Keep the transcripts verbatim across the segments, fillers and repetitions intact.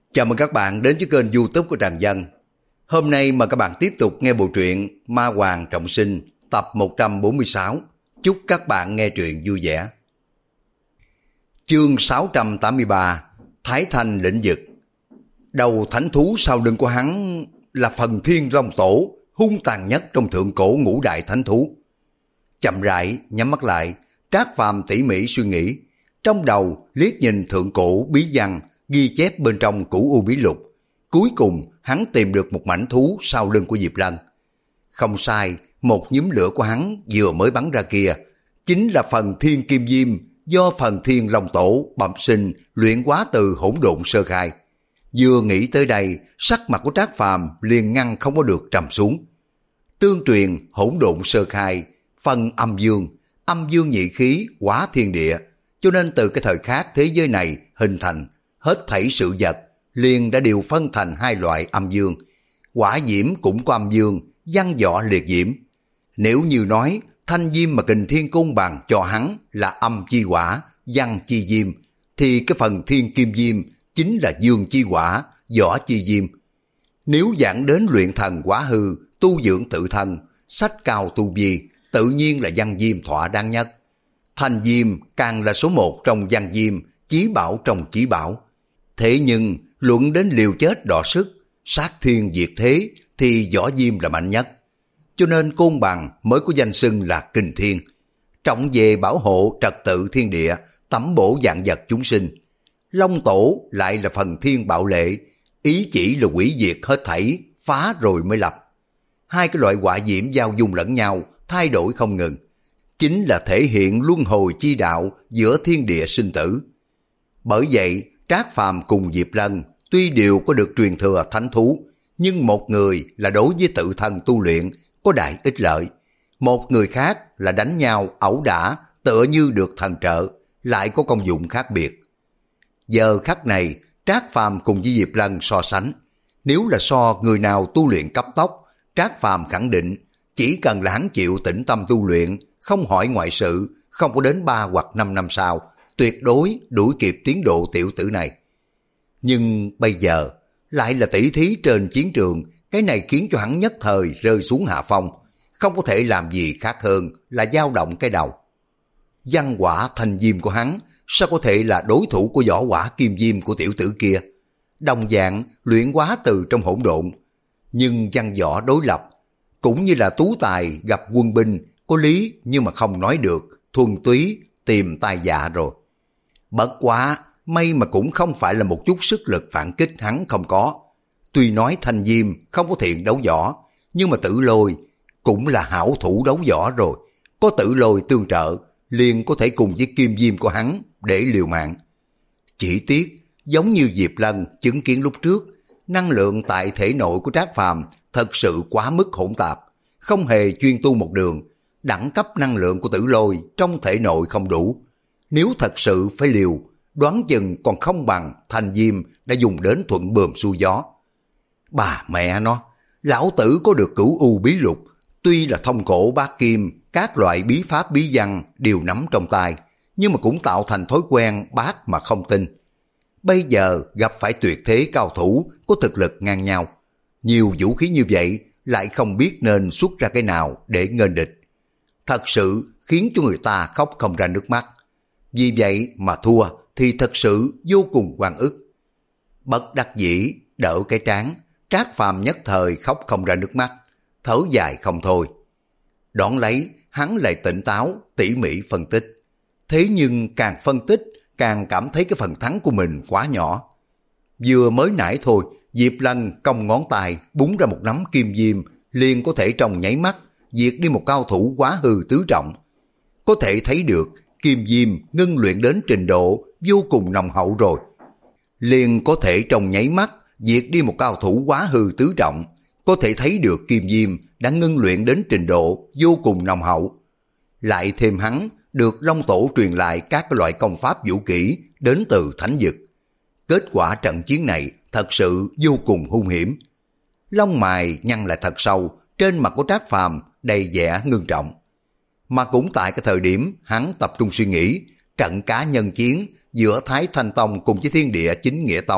Chào mừng các bạn đến với kênh YouTube của Tràng Dân. Hôm nay mời các bạn tiếp tục nghe bộ truyện Ma Hoàng Trọng Sinh tập một trăm bốn mươi sáu. Chúc các bạn nghe truyện vui vẻ. Chương sáu trăm tám mươi ba, Thái Thanh lĩnh vực. Đầu thánh thú sau lưng của hắn là Phần Thiên Long Tổ, hung tàn nhất trong thượng cổ ngũ đại thánh thú. Chậm rãi nhắm mắt lại, Trác Phàm tỉ mỉ suy nghĩ, trong đầu liếc nhìn thượng cổ bí văn ghi chép bên trong Cửu U Bí Lục. Cuối cùng hắn tìm được một mảnh thú sau lưng của Diệp Lân. Không sai, một nhúm lửa của hắn vừa mới bắn ra kia chính là Phần Thiên Kim Diêm do Phần Thiên Long Tổ bẩm sinh luyện hóa từ hỗn độn sơ khai. Vừa nghĩ tới đây, sắc mặt của Trác Phàm liền ngăn không có được trầm xuống. Tương truyền hỗn độn sơ khai, phân âm dương, âm dương nhị khí hóa thiên địa, cho nên từ cái thời khắc thế giới này hình thành, hết thảy sự vật liền đã đều phân thành hai loại âm dương. Hỏa diễm cũng có âm dương, văn võ liệt diễm. Nếu như nói thanh diêm mà Kình Thiên Cung bằng cho hắn là âm chi hỏa, văn chi diêm, thì cái phần thiên kim diêm chính là dương chi hỏa, võ chi diêm. Nếu giảng đến luyện thần hóa hư, tu dưỡng tự thân, sách cao tu vi, tự nhiên là văn diêm thỏa đáng nhất. Thanh diêm càng là số một trong văn diêm, chí bảo trong chí bảo. Thế nhưng luận đến liều chết đọ sức, sát thiên diệt thế thì võ diêm là mạnh nhất. Cho nên Côn Bằng mới có danh xưng là Kình Thiên, trọng về bảo hộ trật tự thiên địa, tẩm bổ vạn vật chúng sinh. Long Tổ lại là Phần Thiên Bạo Lệ, ý chỉ là hủy diệt hết thảy, phá rồi mới lập. Hai cái loại hỏa diễm giao dung lẫn nhau, thay đổi không ngừng, chính là thể hiện luân hồi chi đạo giữa thiên địa sinh tử. Bởi vậy, Trác Phàm cùng Diệp Lân tuy đều có được truyền thừa thánh thú, nhưng một người là đối với tự thân tu luyện có đại ích lợi, một người khác là đánh nhau ẩu đả tựa như được thần trợ, lại có công dụng khác biệt. Giờ khắc này, Trác Phàm cùng với Diệp Lân so sánh, nếu là so người nào tu luyện cấp tốc, Trác Phàm khẳng định chỉ cần là hắn chịu tĩnh tâm tu luyện, không hỏi ngoại sự, không có đến ba hoặc năm năm sau, tuyệt đối đuổi kịp tiến độ tiểu tử này. Nhưng bây giờ lại là tỷ thí trên chiến trường, cái này khiến cho hắn nhất thời rơi xuống hạ phong, không có thể làm gì khác hơn là dao động cái đầu. Văn hỏa thanh diêm của hắn sao có thể là đối thủ của võ hỏa kim diêm của tiểu tử kia, đồng dạng luyện hóa từ trong hỗn độn. Nhưng văn võ đối lập cũng như là tú tài gặp quân binh, có lý nhưng mà không nói được, thuần túy tìm tai dạ rồi. Bất quá may mà cũng không phải là một chút sức lực phản kích hắn không có. Tuy nói thanh diêm không có thiện đấu võ, nhưng mà Tử Lôi cũng là hảo thủ đấu võ rồi, có Tử Lôi tương trợ liền có thể cùng với kim diêm của hắn để liều mạng. Chỉ tiếc giống như Diệp Lân chứng kiến lúc trước, năng lượng tại thể nội của Trác Phàm thật sự quá mức hỗn tạp, không hề chuyên tu một đường. Đẳng cấp năng lượng của Tử Lôi trong thể nội không đủ, nếu thật sự phải liều, đoán chừng còn không bằng thanh diêm đã dùng đến thuận buồm xuôi gió. Bà mẹ nó, lão tử có được Cửu U Bí Lục, tuy là thông cổ bát kim, các loại bí pháp bí văn đều nắm trong tay, nhưng mà cũng tạo thành thói quen bát mà không tin. Bây giờ gặp phải tuyệt thế cao thủ có thực lực ngang nhau, nhiều vũ khí như vậy lại không biết nên xuất ra cái nào để nghênh địch. Thật sự khiến cho người ta khóc không ra nước mắt. Vì vậy mà thua thì thật sự vô cùng oan ức. Bất đắc dĩ đỡ cái trán, Trác Phàm nhất thời khóc không ra nước mắt, thở dài không thôi. Đón lấy hắn lại tỉnh táo tỉ mỉ phân tích. Thế nhưng càng phân tích càng cảm thấy cái phần thắng của mình quá nhỏ. Vừa mới nãy thôi, Diệp Lân cong ngón tay búng ra một nắm kim diêm, liền có thể trong nháy mắt diệt đi một cao thủ quá hư tứ trọng. Có thể thấy được kim diêm ngưng luyện đến trình độ vô cùng nồng hậu rồi. Liền có thể trong nháy mắt diệt đi một cao thủ quá hư tứ trọng. Có thể thấy được kim diêm đã ngưng luyện đến trình độ vô cùng nồng hậu. Lại thêm hắn được Long Tổ truyền lại các loại công pháp vũ kỹ đến từ thánh vực. Kết quả trận chiến này thật sự vô cùng hung hiểm. Lông mày nhăn lại thật sâu, trên mặt của Trác Phàm đầy vẻ ngưng trọng. Mà cũng tại cái thời điểm hắn tập trung suy nghĩ, trận cá nhân chiến giữa Thái Thanh Tông cùng với Thiên Địa Chính Nghĩa Tông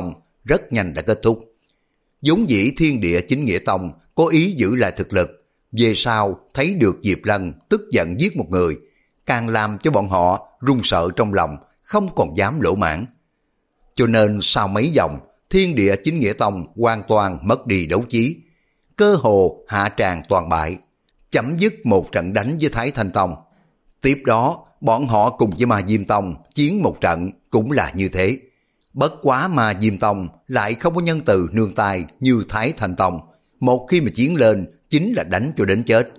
rất nhanh đã kết thúc. Vốn dĩ Thiên Địa Chính Nghĩa Tông có ý giữ lại thực lực, về sau thấy được Diệp Lân tức giận giết một người, càng làm cho bọn họ run sợ trong lòng, không còn dám lỗ mãn. Cho nên sau mấy vòng, Thiên Địa Chính Nghĩa Tông hoàn toàn mất đi đấu chí, cơ hồ hạ tràng toàn bại, chấm dứt một trận đánh với Thái Thanh Tông. Tiếp đó, bọn họ cùng với Ma Diêm Tông chiến một trận cũng là như thế. Bất quá Ma Diêm Tông lại không có nhân từ nương tay như Thái Thanh Tông, một khi mà chiến lên chính là đánh cho đến chết.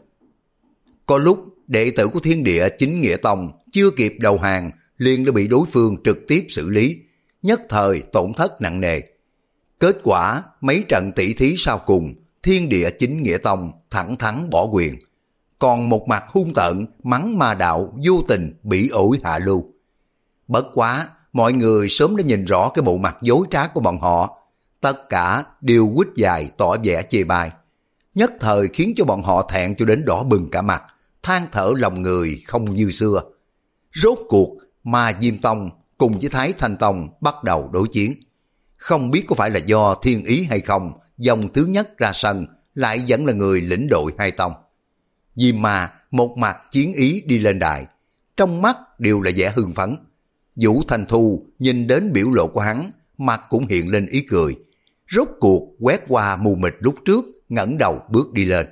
Có lúc đệ tử của Thiên Địa Chính Nghĩa Tông chưa kịp đầu hàng liền đã bị đối phương trực tiếp xử lý, nhất thời tổn thất nặng nề. Kết quả mấy trận tỷ thí sau cùng, Thiên Địa Chính Nghĩa Tông thẳng thắn bỏ quyền, còn một mặt hung tợn mắng Ma Đạo vô tình bị ổi hạ lưu. Bất quá mọi người sớm đã nhìn rõ cái bộ mặt dối trá của bọn họ, tất cả đều quýt dài tỏ vẻ chê bai, nhất thời khiến cho bọn họ thẹn cho đến đỏ bừng cả mặt, than thở lòng người không như xưa. Rốt cuộc Ma Diêm Tông cùng với Thái Thanh Tông bắt đầu đối chiến. Không biết có phải là do thiên ý hay không, dòng thứ nhất ra sân lại vẫn là người lĩnh đội hai tông. Diêm Ma một mặt chiến ý đi lên đài, trong mắt đều là vẻ hưng phấn. Vũ Thanh Thu nhìn đến biểu lộ của hắn, mặt cũng hiện lên ý cười. Rốt cuộc quét qua mù mịt lúc trước, ngẩng đầu bước đi lên.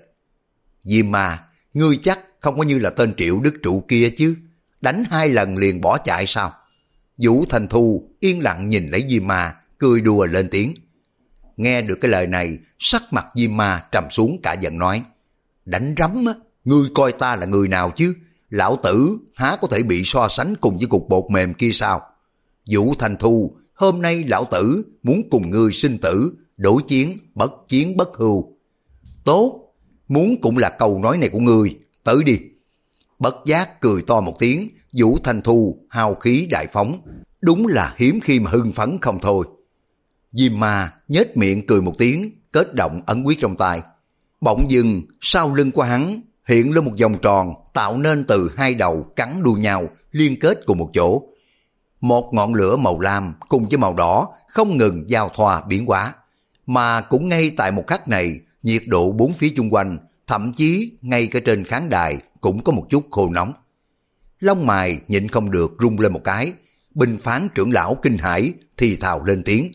Diêm Ma, ngươi chắc không có như là tên Triệu Đức Trụ kia chứ, đánh hai lần liền bỏ chạy sao? Vũ Thanh Thu yên lặng nhìn lấy Diêm Ma, cười đùa lên tiếng. Nghe được cái lời này, sắc mặt Diêm Ma trầm xuống cả giận nói, đánh rắm á, ngươi coi ta là người nào chứ? Lão tử há có thể bị so sánh cùng với cục bột mềm kia sao? Vũ Thanh Thu, hôm nay lão tử muốn cùng ngươi sinh tử, đối chiến bất chiến bất hưu. Tốt, muốn cũng là câu nói này của ngươi, tới đi. Bất giác cười to một tiếng, Vũ Thanh Thu hào khí đại phóng, đúng là hiếm khi mà hưng phấn không thôi. Diêm Ma nhếch miệng cười một tiếng, kết động ấn quyết trong tay. Bỗng dưng sau lưng của hắn hiện lên một vòng tròn tạo nên từ hai đầu cắn đuôi nhau liên kết cùng một chỗ. Một ngọn lửa màu lam cùng với màu đỏ không ngừng giao thoa biến hóa, mà cũng ngay tại một khắc này, nhiệt độ bốn phía chung quanh, thậm chí ngay cả trên khán đài cũng có một chút khô nóng. Lông mày nhịn không được rung lên một cái, Bình Phán trưởng lão kinh hãi thì thào lên tiếng.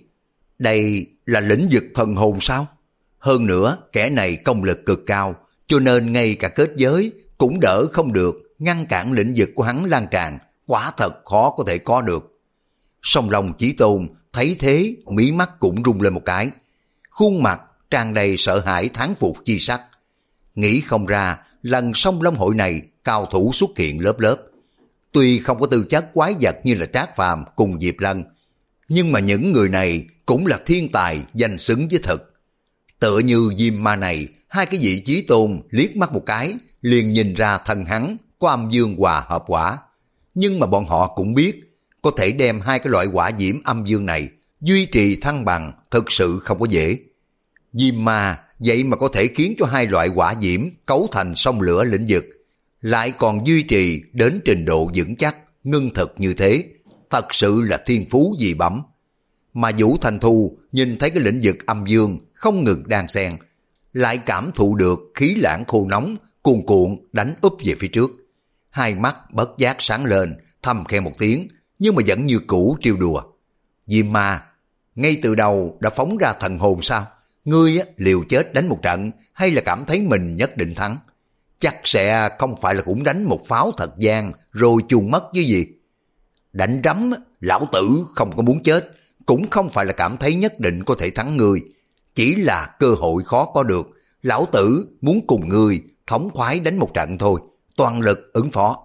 Đây là lĩnh vực thần hồn sao? Hơn nữa kẻ này công lực cực cao, cho nên ngay cả kết giới cũng đỡ không được, ngăn cản lĩnh vực của hắn lan tràn, quả thật khó có thể có được. Song Long Chí Tôn thấy thế, mí mắt cũng rung lên một cái, khuôn mặt tràn đầy sợ hãi thán phục chi sắc. Nghĩ không ra lần Song Long hội này cao thủ xuất hiện lớp lớp. Tuy không có tư chất quái vật như là Trác Phàm cùng Diệp Lân, nhưng mà những người này cũng là thiên tài danh xứng với thực. Tựa như Diêm Ma này, hai cái vị Chí Tôn liếc mắt một cái liền nhìn ra thân hắn có âm dương hòa hợp quả. Nhưng mà bọn họ cũng biết, có thể đem hai cái loại quả diễm âm dương này duy trì thăng bằng thực sự không có dễ. Diêm Ma vậy mà có thể khiến cho hai loại quả diễm cấu thành sông lửa lĩnh vực, lại còn duy trì đến trình độ vững chắc, ngưng thực như thế, thật sự là thiên phú dị bẩm. Mà Vũ Thanh Thu nhìn thấy cái lĩnh vực âm dương không ngừng đan xen, lại cảm thụ được khí lãng khô nóng cuồn cuộn đánh úp về phía trước. Hai mắt bất giác sáng lên, thầm khen một tiếng, nhưng mà vẫn như cũ trêu đùa. Diêm Ma, ngay từ đầu đã phóng ra thần hồn sao? Ngươi liều chết đánh một trận hay là cảm thấy mình nhất định thắng? Chắc sẽ không phải là cũng đánh một pháo thật gian rồi chuồn mất chứ gì? Đánh rắm, lão tử không có muốn chết, cũng không phải là cảm thấy nhất định có thể thắng ngươi, chỉ là cơ hội khó có được. Lão tử muốn cùng ngươi thống khoái đánh một trận thôi, toàn lực ứng phó.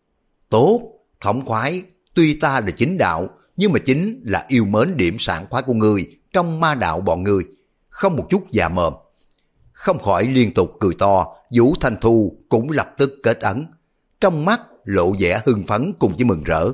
Tốt, thống khoái, tuy ta là chính đạo, nhưng mà chính là yêu mến điểm sảng khoái của ngươi trong ma đạo bọn ngươi, không một chút già mồm. Không khỏi liên tục cười to, Vũ Thanh Thu cũng lập tức kết ấn, trong mắt lộ vẻ hưng phấn cùng với mừng rỡ.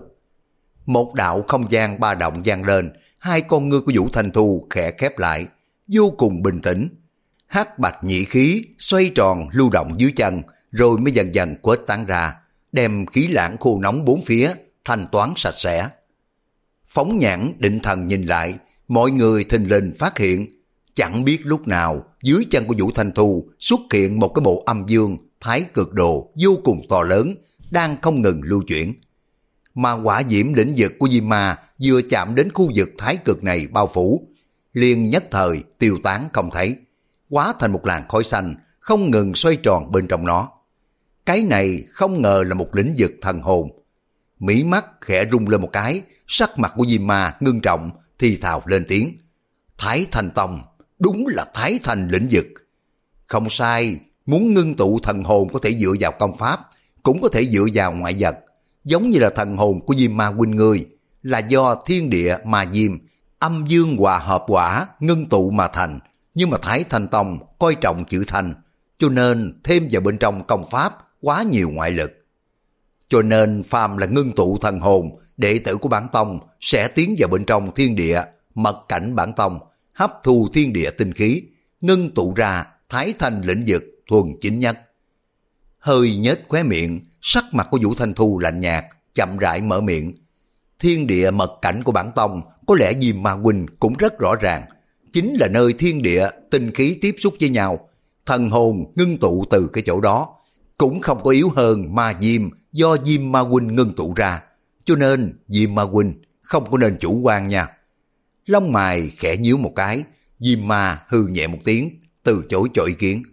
Một đạo không gian ba động vang lên, hai con ngươi của Vũ Thanh Thu khẽ khép lại, vô cùng bình tĩnh. Hắc bạch nhị khí xoay tròn lưu động dưới chân, rồi mới dần dần quét tán ra, đem khí lãng khô nóng bốn phía thanh toán sạch sẽ. Phóng nhãn định thần nhìn lại, mọi người thình lình phát hiện, chẳng biết lúc nào dưới chân của Vũ Thanh Thu xuất hiện một cái bộ âm dương thái cực đồ vô cùng to lớn, đang không ngừng lưu chuyển. Mà hỏa diễm lĩnh vực của Diêm Ma vừa chạm đến khu vực thái cực này bao phủ, liền nhất thời tiêu tán không thấy, hóa thành một làn khói xanh không ngừng xoay tròn bên trong nó. Cái này không ngờ là một lĩnh vực thần hồn. Mí mắt khẽ rung lên một cái, sắc mặt của Diêm Ma ngưng trọng, thì thào lên tiếng: Thái Thanh Tông, đúng là Thái Thanh lĩnh vực. Không sai, muốn ngưng tụ thần hồn có thể dựa vào công pháp, cũng có thể dựa vào ngoại vật. Giống như là thần hồn của Diêm Ma huynh ngươi, là do thiên địa mà diêm, âm dương hòa hợp quả ngưng tụ mà thành. Nhưng mà Thái Thanh Tông coi trọng chữ thanh, cho nên thêm vào bên trong công pháp quá nhiều ngoại lực. Cho nên phàm là ngưng tụ thần hồn, đệ tử của bản tông sẽ tiến vào bên trong thiên địa, mật cảnh bản tông, hấp thu thiên địa tinh khí, ngưng tụ ra Thái Thanh lĩnh vực thuần chính nhất. Hơi nhếch khóe miệng, sắc mặt của Vũ Thanh Thu lạnh nhạt, chậm rãi mở miệng. Thiên địa mật cảnh của bản tông có lẽ Diêm Ma huynh cũng rất rõ ràng, chính là nơi thiên địa tinh khí tiếp xúc với nhau, thần hồn ngưng tụ từ cái chỗ đó, cũng không có yếu hơn ma diêm do Diêm Ma huynh ngưng tụ ra, cho nên Diêm Ma huynh không có nên chủ quan nha. Lông mày khẽ nhíu một cái, Diêm Ma hừ nhẹ một tiếng, từ chối cho ý kiến.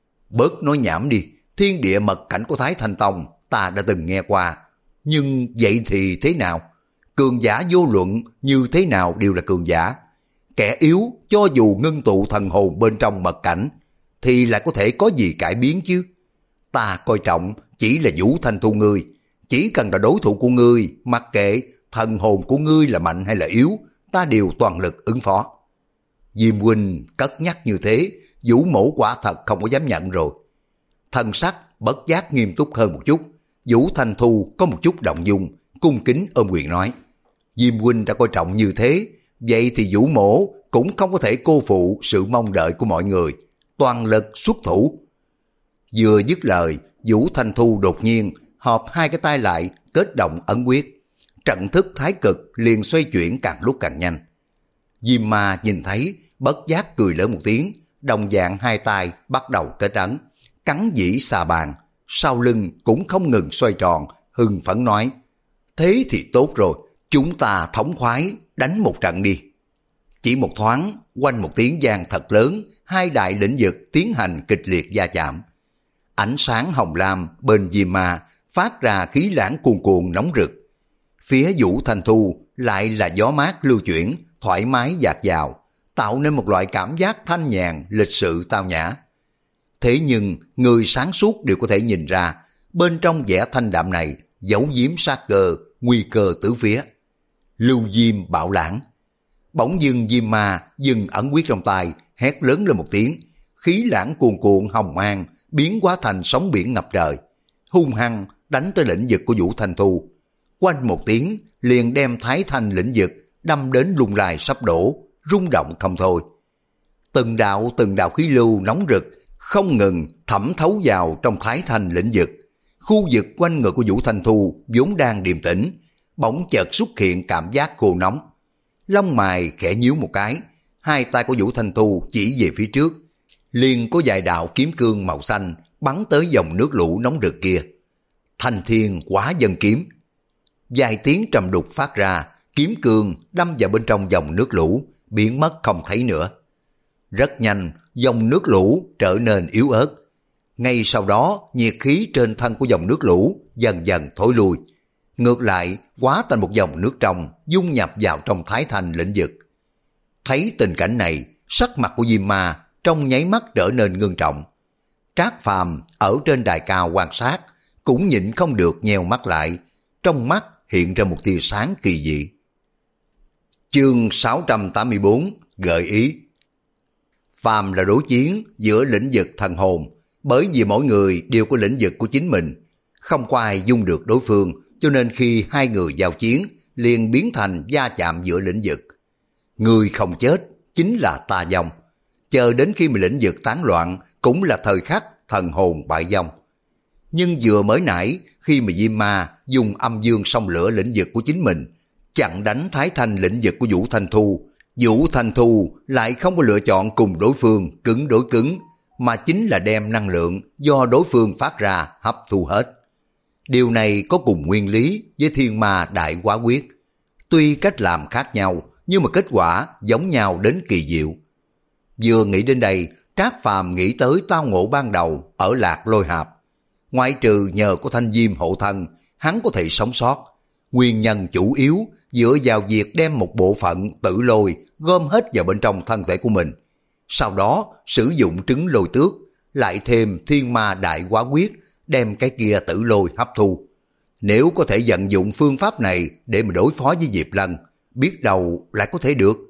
Bớt nói nhảm đi, thiên địa mật cảnh của Thái Thanh Tông ta đã từng nghe qua, nhưng vậy thì thế nào? Cường giả vô luận như thế nào đều là cường giả. Kẻ yếu cho dù ngưng tụ thần hồn bên trong mật cảnh thì lại có thể có gì cải biến chứ? Ta coi trọng chỉ là Vũ Thanh Thu ngươi, chỉ cần là đối thủ của ngươi, mặc kệ thần hồn của ngươi là mạnh hay là yếu, ta đều toàn lực ứng phó. Diêm huynh cất nhắc như thế, Vũ mổ quả thật không có dám nhận rồi. Thần sắc bất giác nghiêm túc hơn một chút, Vũ Thanh Thu có một chút động dung, cung kính ôm quyền nói: Diêm huynh đã coi trọng như thế, vậy thì Vũ mổ cũng không có thể cô phụ sự mong đợi của mọi người, toàn lực xuất thủ. Vừa dứt lời, Vũ Thanh Thu đột nhiên hợp hai cái tay lại, kết động ấn quyết. Trận thức thái cực liền xoay chuyển càng lúc càng nhanh. Diêm Ma nhìn thấy, bất giác cười lớn một tiếng, đồng dạng hai tay bắt đầu kết ấn, cắn dĩ xà bàn, sau lưng cũng không ngừng xoay tròn, hưng phấn nói: Thế thì tốt rồi, chúng ta thống khoái đánh một trận đi. Chỉ một thoáng, quanh một tiếng vang thật lớn, hai đại lĩnh vực tiến hành kịch liệt va chạm. Ánh sáng hồng lam bên Diêm Ma phát ra khí lãng cuồn cuộn nóng rực. Phía Vũ Thanh Thu lại là gió mát lưu chuyển, thoải mái dạt dào, tạo nên một loại cảm giác thanh nhàn, lịch sự tao nhã. Thế nhưng người sáng suốt đều có thể nhìn ra, bên trong vẻ thanh đạm này giấu giếm sát cơ, nguy cơ tứ phía. Lưu diêm bạo lãng. Bỗng dưng Diêm Ma dừng ẩn quyết trong tay, hét lớn lên một tiếng, khí lãng cuồn cuộn hồng mang biến hóa thành sóng biển ngập trời, hung hăng đánh tới lĩnh vực của Vũ Thanh Thu. Quanh một tiếng liền đem Thái Thanh lĩnh vực đâm đến lung lay sắp đổ, rung động không thôi. Từng đạo từng đạo khí lưu nóng rực không ngừng thẩm thấu vào trong Thái Thanh lĩnh vực. Khu vực quanh người của Vũ Thanh Thu vốn đang điềm tĩnh, bỗng chợt xuất hiện cảm giác khô nóng. Lông mày khẽ nhíu một cái, hai tay của Vũ Thanh Thu chỉ về phía trước, liền có vài đạo kiếm cương màu xanh bắn tới dòng nước lũ nóng rực kia. Thanh Thiên Quá Dân Kiếm. Vài tiếng trầm đục phát ra, kiếm cương đâm vào bên trong dòng nước lũ, biến mất không thấy nữa. Rất nhanh, dòng nước lũ trở nên yếu ớt. Ngay sau đó, nhiệt khí trên thân của dòng nước lũ dần dần thối lui. Ngược lại, hóa thành một dòng nước trong, dung nhập vào trong Thái Thanh lĩnh vực. Thấy tình cảnh này, sắc mặt của Diêm Ma trong nháy mắt trở nên ngưng trọng. Trác Phàm ở trên đài cao quan sát, cũng nhịn không được nheo mắt lại, trong mắt hiện ra một tia sáng kỳ dị. Chương sáu trăm tám mươi bốn gợi ý. Phàm là đối chiến giữa lĩnh vực thần hồn, bởi vì mỗi người đều có lĩnh vực của chính mình, không có ai dung được đối phương, cho nên khi hai người giao chiến liền biến thành va chạm giữa lĩnh vực. Người không chết chính là tà vong, chờ đến khi mà lĩnh vực tán loạn cũng là thời khắc thần hồn bại vong. Nhưng vừa mới nãy khi mà Diêm Ma dùng âm dương song lửa lĩnh vực của chính mình chặn đánh Thái Thanh lĩnh vực của Vũ Thanh Thu, Vũ Thanh Thu lại không có lựa chọn cùng đối phương cứng đối cứng, mà chính là đem năng lượng do đối phương phát ra hấp thu hết. Điều này có cùng nguyên lý với Thiên Ma Đại Quá Quyết. Tuy cách làm khác nhau, nhưng mà kết quả giống nhau đến kỳ diệu. Vừa nghĩ đến đây, Trác Phàm nghĩ tới tao ngộ ban đầu ở Lạc Lôi Hạp. Ngoại trừ nhờ có Thanh Diêm hộ thân, hắn có thể sống sót. Nguyên nhân chủ yếu dựa vào việc đem một bộ phận tử lôi gom hết vào bên trong thân thể của mình. Sau đó sử dụng trứng lôi tước, lại thêm Thiên Ma Đại Quá Quyết, đem cái kia tử lôi hấp thu. Nếu có thể vận dụng phương pháp này để mà đối phó với Diệp Lân, biết đâu lại có thể được.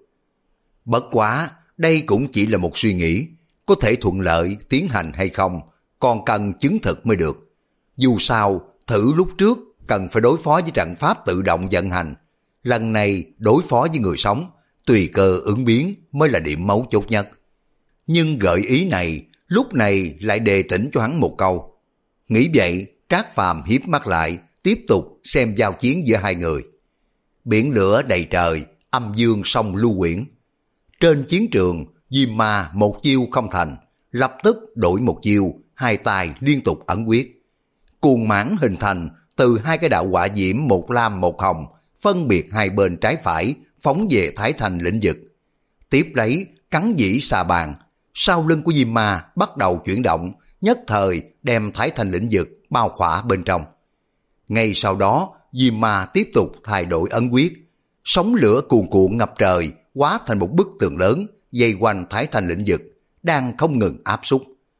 Bất quá, đây cũng chỉ là một suy nghĩ, có thể thuận lợi tiến hành hay không, còn cần chứng thực mới được. Dù sao, thử lúc trước cần phải đối phó với trận pháp tự động vận hành. Lần này đối phó với người sống, tùy cơ ứng biến mới là điểm mấu chốt nhất. Nhưng gợi ý này, lúc này lại đề tỉnh cho hắn một câu. Nghĩ vậy, Trác Phàm hiếp mắt lại, tiếp tục xem giao chiến giữa hai người. Biển lửa đầy trời, âm dương song lưu quyển. Trên chiến trường, Diêm Ma một chiêu không thành, lập tức đổi một chiêu, hai tay liên tục ẩn quyết. Cuồng mãn hình thành từ hai cái đạo hỏa diễm một lam một hồng, phân biệt hai bên trái phải, phóng về Thái Thành lĩnh vực. Tiếp lấy, cắn dĩ xà bàn, sau lưng của Diêm Ma bắt đầu chuyển động, nhất thời đem Thái Thành lĩnh vực bao khỏa bên trong. Ngay sau đó, Diêm Ma tiếp tục thay đổi ấn quyết, sóng lửa cuồn cuộn ngập trời, hóa thành một bức tường lớn, dây quanh Thái Thành lĩnh vực, đang không ngừng áp xúc.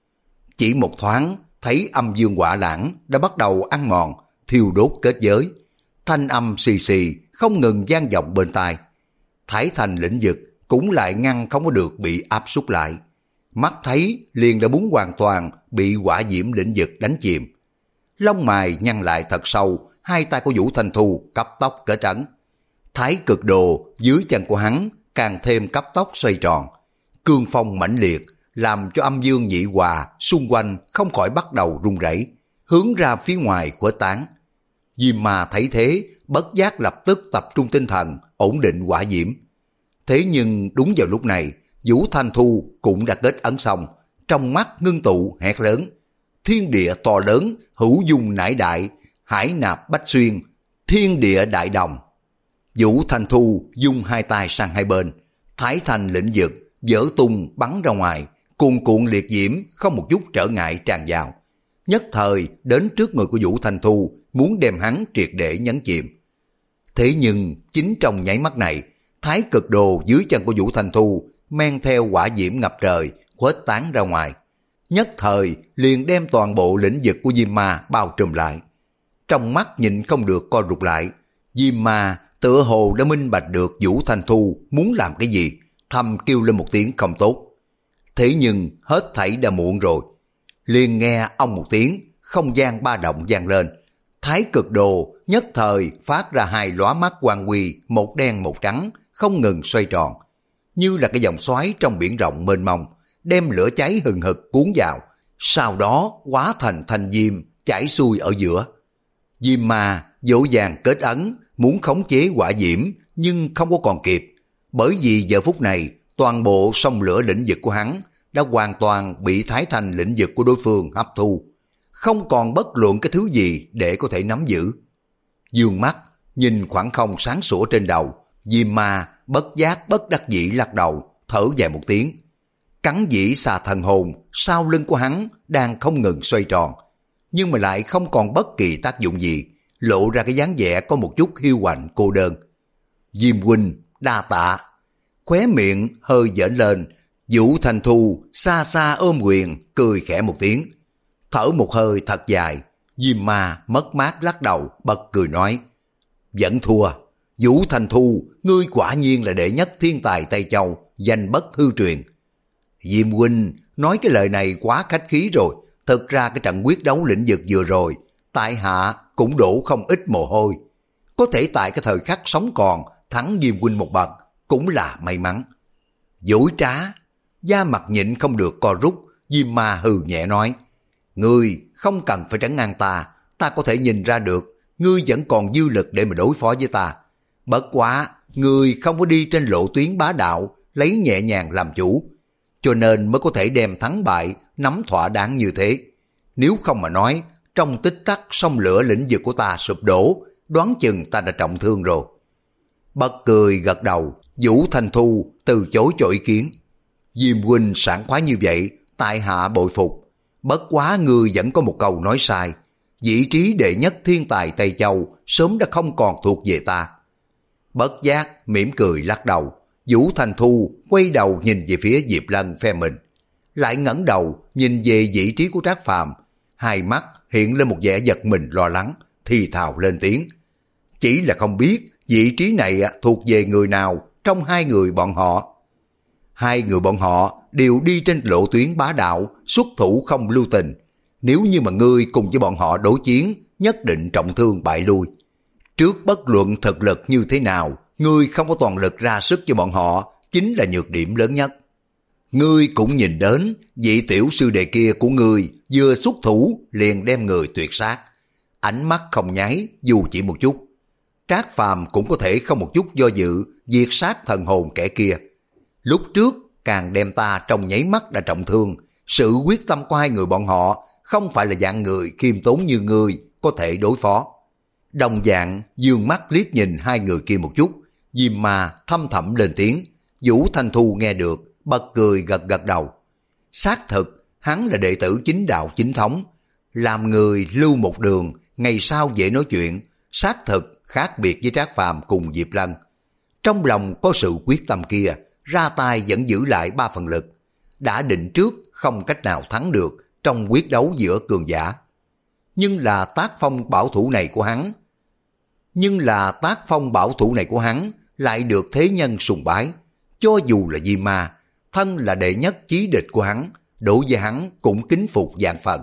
Chỉ một thoáng, thấy âm dương hỏa lãng đã bắt đầu ăn mòn, thiêu đốt kết giới. Thanh âm xì xì không ngừng vang vọng bên tai. Thái Thành lĩnh vực cũng lại ngăn không có được bị áp xúc lại. Mắt thấy liền đã muốn hoàn toàn bị hỏa diễm lĩnh vực đánh chìm. Lông mày nhăn lại thật sâu, hai tay của Vũ Thanh Thu cấp tốc kết ấn. Thái cực đồ dưới chân của hắn càng thêm cấp tốc xoay tròn. Cương phong mãnh liệt làm cho âm dương nhị hòa xung quanh không khỏi bắt đầu rung rẩy, hướng ra phía ngoài khuếch tán. Diêm Ma thấy thế, bất giác lập tức tập trung tinh thần, ổn định hỏa diễm. Thế nhưng đúng vào lúc này, Vũ Thanh Thu cũng đã kết ấn xong, trong mắt ngưng tụ hét lớn. Thiên địa to lớn, hữu dung nải đại, hải nạp bách xuyên, thiên địa đại đồng. Vũ Thanh Thu dung hai tay sang hai bên, Thái Thành lĩnh vực vỡ tung bắn ra ngoài, cuồn cuộn liệt diễm không một chút trở ngại tràn vào. Nhất thời đến trước người của Vũ Thanh Thu, muốn đem hắn triệt để nhấn chìm. Thế nhưng chính trong nháy mắt này, thái cực đồ dưới chân của Vũ Thanh Thu men theo hỏa diễm ngập trời khuếch tán ra ngoài, nhất thời liền đem toàn bộ lĩnh vực của Diêm Ma bao trùm lại. Trong mắt nhìn không được co rụt lại, Diêm Ma tựa hồ đã minh bạch được Vũ Thanh Thu muốn làm cái gì, thầm kêu lên một tiếng không tốt. Thế nhưng hết thảy đã muộn rồi. Liền nghe ông một tiếng, không gian ba động vang lên. Thái cực đồ nhất thời phát ra hai lóa mắt quang huy, một đen một trắng, không ngừng xoay tròn. Như là cái dòng xoáy trong biển rộng mênh mông, đem lửa cháy hừng hực cuốn vào, sau đó hóa thành thanh diêm chảy xuôi ở giữa. Diêm Ma dỗ dàng kết ấn, muốn khống chế hỏa diễm, nhưng không có còn kịp. Bởi vì giờ phút này, toàn bộ sông lửa lĩnh vực của hắn đã hoàn toàn bị Thái Thành lĩnh vực của đối phương hấp thu. Không còn bất luận cái thứ gì để có thể nắm giữ. Dương mắt, nhìn khoảng không sáng sủa trên đầu, Diêm Ma bất giác bất đắc dĩ lắc đầu, thở dài một tiếng. Cắn dĩ xà thần hồn, sau lưng của hắn đang không ngừng xoay tròn, nhưng mà lại không còn bất kỳ tác dụng gì, lộ ra cái dáng vẻ có một chút hiu quạnh cô đơn. Diêm huynh, đa tạ. Khóe miệng hơi giỡn lên, Vũ Thanh Thu xa xa ôm quyền, cười khẽ một tiếng. Thở một hơi thật dài, Diêm Ma mất mát lắc đầu, bật cười nói. Vẫn thua. Vũ Thanh Thu, ngươi quả nhiên là đệ nhất thiên tài Tây Châu, danh bất hư truyền. Diêm huynh nói cái lời này quá khách khí rồi. Thực ra cái trận quyết đấu lĩnh vực vừa rồi, tại hạ cũng đổ không ít mồ hôi. Có thể tại cái thời khắc sống còn thắng Diêm huynh một bậc, cũng là may mắn. Dối trá, da mặt nhịn không được co rút, Diêm Ma hừ nhẹ nói. Ngươi không cần phải trấn an ta, ta có thể nhìn ra được, ngươi vẫn còn dư lực để mà đối phó với ta. Bất quá, người không có đi trên lộ tuyến bá đạo, lấy nhẹ nhàng làm chủ, cho nên mới có thể đem thắng bại nắm thỏa đáng như thế. Nếu không mà nói, trong tích tắc sông lửa lĩnh vực của ta sụp đổ, đoán chừng ta đã trọng thương rồi. Bật cười gật đầu, Vũ Thanh Thu từ chối cho ý kiến. Diêm huynh sảng khoái như vậy, tại hạ bội phục. Bất quá ngươi vẫn có một câu nói sai. Vị trí đệ nhất thiên tài Tây Châu sớm đã không còn thuộc về ta. Bất giác mỉm cười lắc đầu. Vũ Thanh Thu quay đầu nhìn về phía Diệp Lân phe mình, lại ngẩng đầu nhìn về vị trí của Trác Phàm, hai mắt hiện lên một vẻ giật mình lo lắng, thì thào lên tiếng. Chỉ là không biết vị trí này thuộc về người nào trong hai người bọn họ. Hai người bọn họ đều đi trên lộ tuyến bá đạo, xuất thủ không lưu tình. Nếu như mà ngươi cùng với bọn họ đối chiến, nhất định trọng thương bại lui. Trước bất luận thực lực như thế nào, ngươi không có toàn lực ra sức cho bọn họ, chính là nhược điểm lớn nhất. Ngươi cũng nhìn đến, vị tiểu sư đệ kia của ngươi vừa xuất thủ liền đem người tuyệt sát. Ánh mắt không nháy dù chỉ một chút. Trác Phàm cũng có thể không một chút do dự diệt sát thần hồn kẻ kia. Lúc trước càng đem ta trong nháy mắt đã trọng thương. Sự quyết tâm của hai người bọn họ không phải là dạng người khiêm tốn như ngươi có thể đối phó. Đồng dạng dương mắt liếc nhìn hai người kia một chút, Diêm Ma thâm thẳm lên tiếng. Vũ Thanh Thu nghe được, bật cười gật gật đầu. Xác thực, hắn là đệ tử chính đạo chính thống, làm người lưu một đường, ngày sau dễ nói chuyện, xác thực khác biệt với Trác Phàm cùng Diệp Lân. Trong lòng có sự quyết tâm kia, ra tay vẫn giữ lại ba phần lực. Đã định trước không cách nào thắng được trong quyết đấu giữa cường giả. Nhưng là tác phong bảo thủ này của hắn, nhưng là tác phong bảo thủ này của hắn lại được thế nhân sùng bái. Cho dù là Diêm Ma, thân là đệ nhất chí địch của hắn, đối với hắn cũng kính phục vạn phần.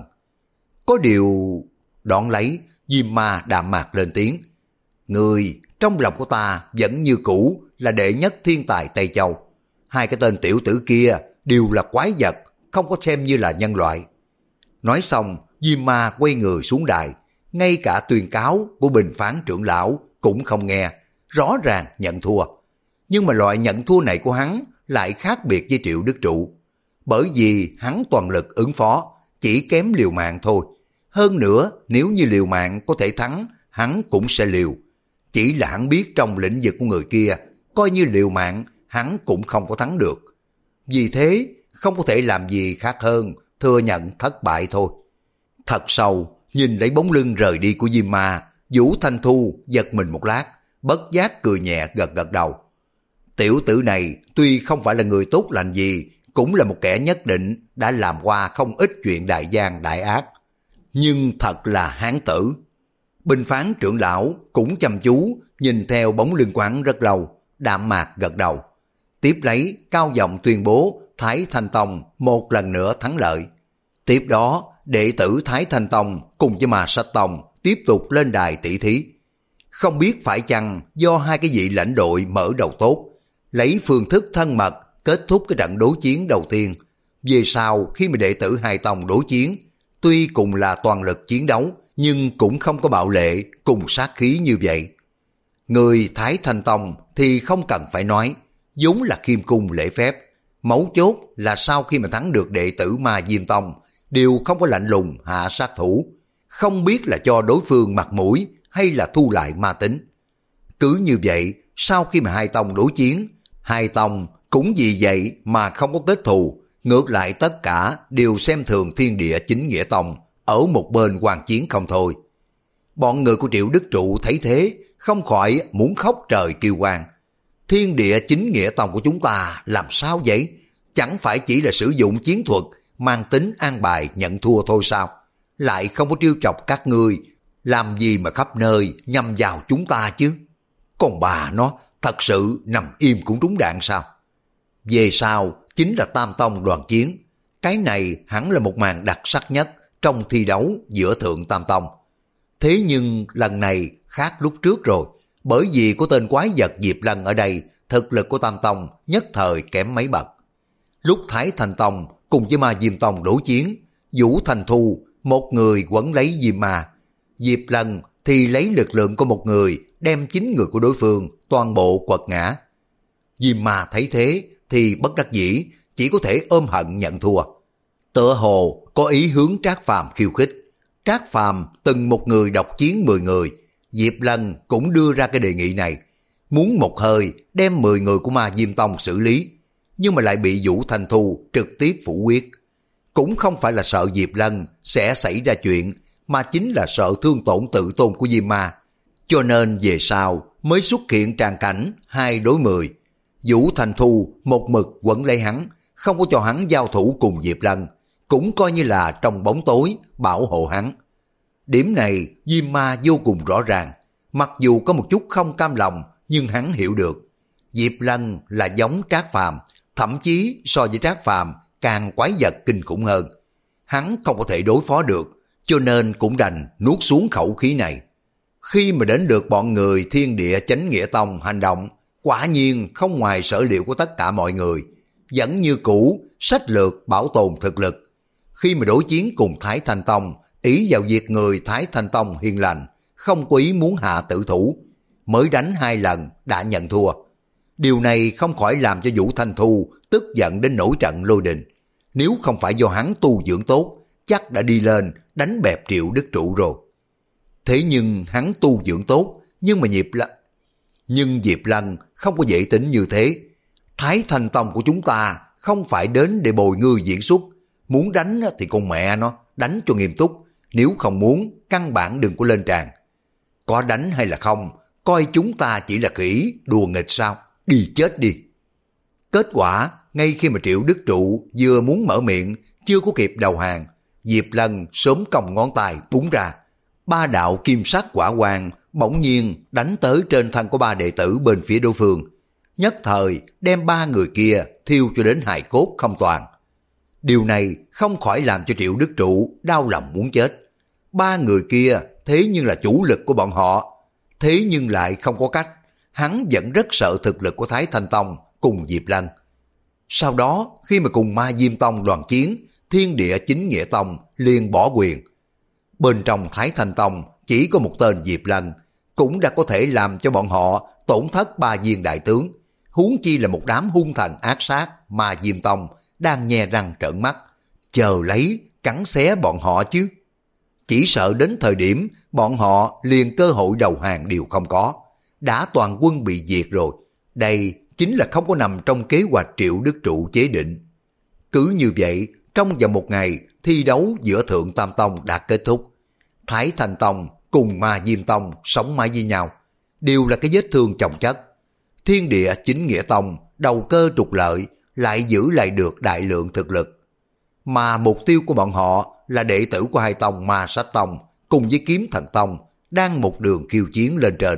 Có điều, đoạn lấy, Diêm Ma đạm mạc lên tiếng. Người trong lòng của ta vẫn như cũ là đệ nhất thiên tài Tây Châu. Hai cái tên tiểu tử kia đều là quái vật, không có xem như là nhân loại. Nói xong, Diêm Ma quay người xuống đài, ngay cả tuyên cáo của bình phán trưởng lão cũng không nghe, rõ ràng nhận thua. Nhưng mà loại nhận thua này của hắn lại khác biệt với Triệu Đức Trụ, bởi vì hắn toàn lực ứng phó, chỉ kém liều mạng thôi. Hơn nữa, nếu như liều mạng có thể thắng, hắn cũng sẽ liều. Chỉ là hắn biết trong lĩnh vực của người kia, coi như liều mạng, hắn cũng không có thắng được. Vì thế, không có thể làm gì khác hơn thừa nhận thất bại thôi. Thật sâu, nhìn lấy bóng lưng rời đi của Diêm Ma, Vũ Thanh Thu giật mình một lát, bất giác cười nhẹ gật gật đầu. Tiểu tử này tuy không phải là người tốt lành gì, cũng là một kẻ nhất định đã làm qua không ít chuyện đại gian đại ác. Nhưng thật là hán tử. Bình phán trưởng lão cũng chăm chú nhìn theo bóng lưng quán rất lâu, đạm mạc gật đầu. Tiếp lấy cao giọng tuyên bố Thái Thanh Tông một lần nữa thắng lợi. Tiếp đó đệ tử Thái Thanh Tông cùng với Ma Sách Tông tiếp tục lên đài tỷ thí. Không biết phải chăng do hai cái vị lãnh đội mở đầu tốt, lấy phương thức thân mật kết thúc cái trận đối chiến đầu tiên. Về sau khi mà đệ tử hai tông đối chiến, tuy cùng là toàn lực chiến đấu, nhưng cũng không có bạo lệ cùng sát khí như vậy. Người Thái Thanh Tông thì không cần phải nói, vốn là khiêm cung lễ phép. Mấu chốt là sau khi mà thắng được đệ tử Ma Diêm Tông, đều không có lạnh lùng hạ sát thủ. Không biết là cho đối phương mặt mũi hay là thu lại ma tính. Cứ như vậy, sau khi mà hai tông đối chiến, hai tông cũng vì vậy mà không có kết thù. Ngược lại tất cả đều xem thường Thiên Địa Chính Nghĩa Tông, ở một bên hoàn chiến không thôi. Bọn người của Triệu Đức Trụ thấy thế, không khỏi muốn khóc trời kêu oan. Thiên Địa Chính Nghĩa Tông của chúng ta làm sao vậy? Chẳng phải chỉ là sử dụng chiến thuật mang tính an bài nhận thua thôi sao? Lại không có trêu chọc các ngươi, làm gì mà khắp nơi nhằm vào chúng ta chứ? Còn bà nó thật sự nằm im cũng trúng đạn sao? Về sau chính là Tam Tông đoàn chiến. Cái này hẳn là một màn đặc sắc nhất trong thi đấu giữa Thượng Tam Tông. Thế nhưng lần này khác lúc trước rồi, bởi vì có tên quái vật Diệp Lân ở đây, thực lực của Tam Tông nhất thời kém mấy bậc. Lúc Thái Thanh Tông cùng với Ma Diêm Tông đối chiến, Vũ Thanh Thu một người quấn lấy Diêm Ma, Diệp Lân thì lấy lực lượng của một người đem chín người của đối phương toàn bộ quật ngã. Diêm Ma thấy thế thì bất đắc dĩ, chỉ có thể ôm hận nhận thua. Tựa hồ có ý hướng Trác Phàm khiêu khích. Trác Phàm từng một người độc chiến mười người, Diệp Lân cũng đưa ra cái đề nghị này, muốn một hơi đem mười người của Ma Diêm Tông xử lý, nhưng mà lại bị Vũ Thanh Thu trực tiếp phủ quyết. Cũng không phải là sợ Diệp Lân sẽ xảy ra chuyện, mà chính là sợ thương tổn tự tôn của Diêm Ma. Cho nên về sau mới xuất hiện tràng cảnh hai đối mười. Vũ Thanh Thu một mực quấn lấy hắn, không có cho hắn giao thủ cùng Diệp Lân, cũng coi như là trong bóng tối bảo hộ hắn. Điểm này Diêm Ma vô cùng rõ ràng, mặc dù có một chút không cam lòng, nhưng hắn hiểu được. Diệp Lân là giống Trác Phàm, thậm chí so với Trác Phàm càng quái vật kinh khủng hơn. Hắn không có thể đối phó được, cho nên cũng đành nuốt xuống khẩu khí này. Khi mà đến được bọn người Thiên Địa Chánh Nghĩa Tông hành động, quả nhiên không ngoài sở liệu của tất cả mọi người, vẫn như cũ sách lược bảo tồn thực lực. Khi mà đối chiến cùng Thái Thanh Tông, ý vào việc người Thái Thanh Tông hiền lành, không có ý muốn hạ tử thủ, mới đánh hai lần đã nhận thua. Điều này không khỏi làm cho Vũ Thanh Thu tức giận đến nổi trận lôi đình. Nếu không phải do hắn tu dưỡng tốt, chắc đã đi lên đánh bẹp Triệu Đức Trụ rồi. Thế nhưng hắn tu dưỡng tốt, nhưng mà Diệp Lân, nhưng Diệp Lân không có dễ tính như thế. Thái Thanh Tông của chúng ta không phải đến để bồi ngươi diễn xuất, muốn đánh thì con mẹ nó đánh cho nghiêm túc, nếu không muốn căn bản đừng có lên tràn. Có đánh hay là không, coi chúng ta chỉ là khỉ đùa nghịch sao, đi chết đi. Kết quả, ngay khi mà Triệu Đức Trụ vừa muốn mở miệng, chưa có kịp đầu hàng, Diệp Lân sớm còng ngón tay búng ra. Ba đạo kim sắc quả quang bỗng nhiên đánh tới trên thân của ba đệ tử bên phía đối phương. Nhất thời đem ba người kia thiêu cho đến hài cốt không toàn. Điều này không khỏi làm cho Triệu Đức Trụ đau lòng muốn chết. Ba người kia thế nhưng là chủ lực của bọn họ, thế nhưng lại không có cách. Hắn vẫn rất sợ thực lực của Thái Thanh Tông cùng Diệp Lân. Sau đó khi mà cùng Ma Diêm Tông đoàn chiến, Thiên Địa Chính Nghĩa Tông liền bỏ quyền. Bên trong Thái Thanh Tông chỉ có một tên Diệp Lân, cũng đã có thể làm cho bọn họ tổn thất ba viên đại tướng. Huống chi là một đám hung thần ác sát Ma Diêm Tông đang nhe răng trợn mắt, chờ lấy cắn xé bọn họ chứ. Chỉ sợ đến thời điểm bọn họ liền cơ hội đầu hàng đều không có. Đã toàn quân bị diệt rồi. Đây chính là không có nằm trong kế hoạch Triệu Đức Trụ chế định. Cứ như vậy, trong vòng một ngày, thi đấu giữa Thượng Tam Tông đã kết thúc. Thái Thanh Tông cùng Ma Diêm Tông sống mãi với nhau, đều là cái vết thương chồng chất. Thiên Địa Chính Nghĩa Tông đầu cơ trục lợi, lại giữ lại được đại lượng thực lực. Mà mục tiêu của bọn họ là đệ tử của hai tông Ma Sát Tông cùng với Kiếm Thần Tông đang một đường khiêu chiến lên trên.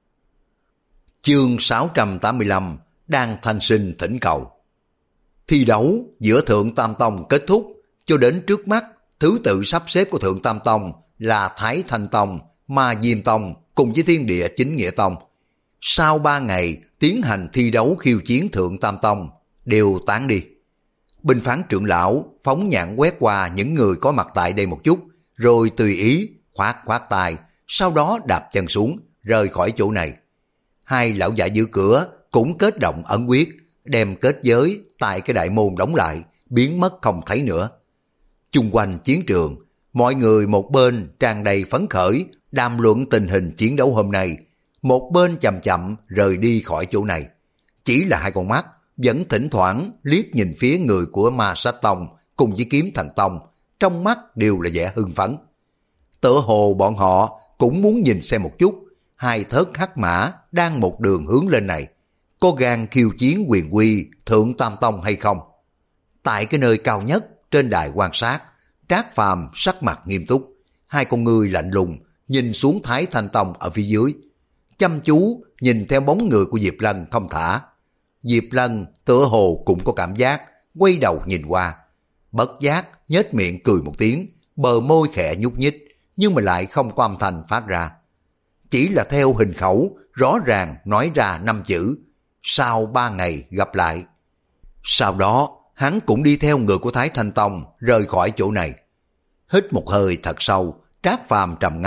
Chương sáu trăm tám mươi lăm đang thanh sinh thỉnh cầu. Thi đấu giữa Thượng Tam Tông kết thúc, cho đến trước mắt thứ tự sắp xếp của Thượng Tam Tông là Thái Thanh Tông, Ma Diêm Tông cùng với Thiên Địa Chính Nghĩa Tông. Sau ba ngày tiến hành thi đấu khiêu chiến Thượng Tam Tông đều tán đi. Bình phán trưởng lão phóng nhãn quét qua những người có mặt tại đây một chút, rồi tùy ý khoát khoát tay, sau đó đạp chân xuống rời khỏi chỗ này. Hai lão giả giữ cửa cũng kết động ấn quyết, đem kết giới tại cái đại môn đóng lại, biến mất không thấy nữa. Chung quanh chiến trường, mọi người một bên tràn đầy phấn khởi đàm luận tình hình chiến đấu hôm nay, một bên chậm chậm rời đi khỏi chỗ này. Chỉ là hai con mắt vẫn thỉnh thoảng liếc nhìn phía người của Ma Sát Tông cùng với Kiếm Thần Tông, trong mắt đều là vẻ hưng phấn. Tựa hồ bọn họ cũng muốn nhìn xem một chút hai thớt hắc mã đang một đường hướng lên này có gan khiêu chiến quyền quy Thượng Tam Tông hay không. Tại cái nơi cao nhất trên đài quan sát, Trác Phàm sắc mặt nghiêm túc, hai con ngươi lạnh lùng nhìn xuống Thái Thanh Tông ở phía dưới, chăm chú nhìn theo bóng người của Diệp Lân không thả. Diệp Lân tựa hồ cũng có cảm giác, quay đầu nhìn qua, bất giác nhếch miệng cười một tiếng, bờ môi khẽ nhúc nhích, nhưng mà lại không có âm thanh phát ra. Chỉ là theo hình khẩu rõ ràng nói ra năm chữ: sau ba ngày gặp lại. Sau đó hắn cũng đi theo người của Thái Thanh Tông rời khỏi chỗ này. Hít một hơi thật sâu, Trác Phàm trầm ngâm,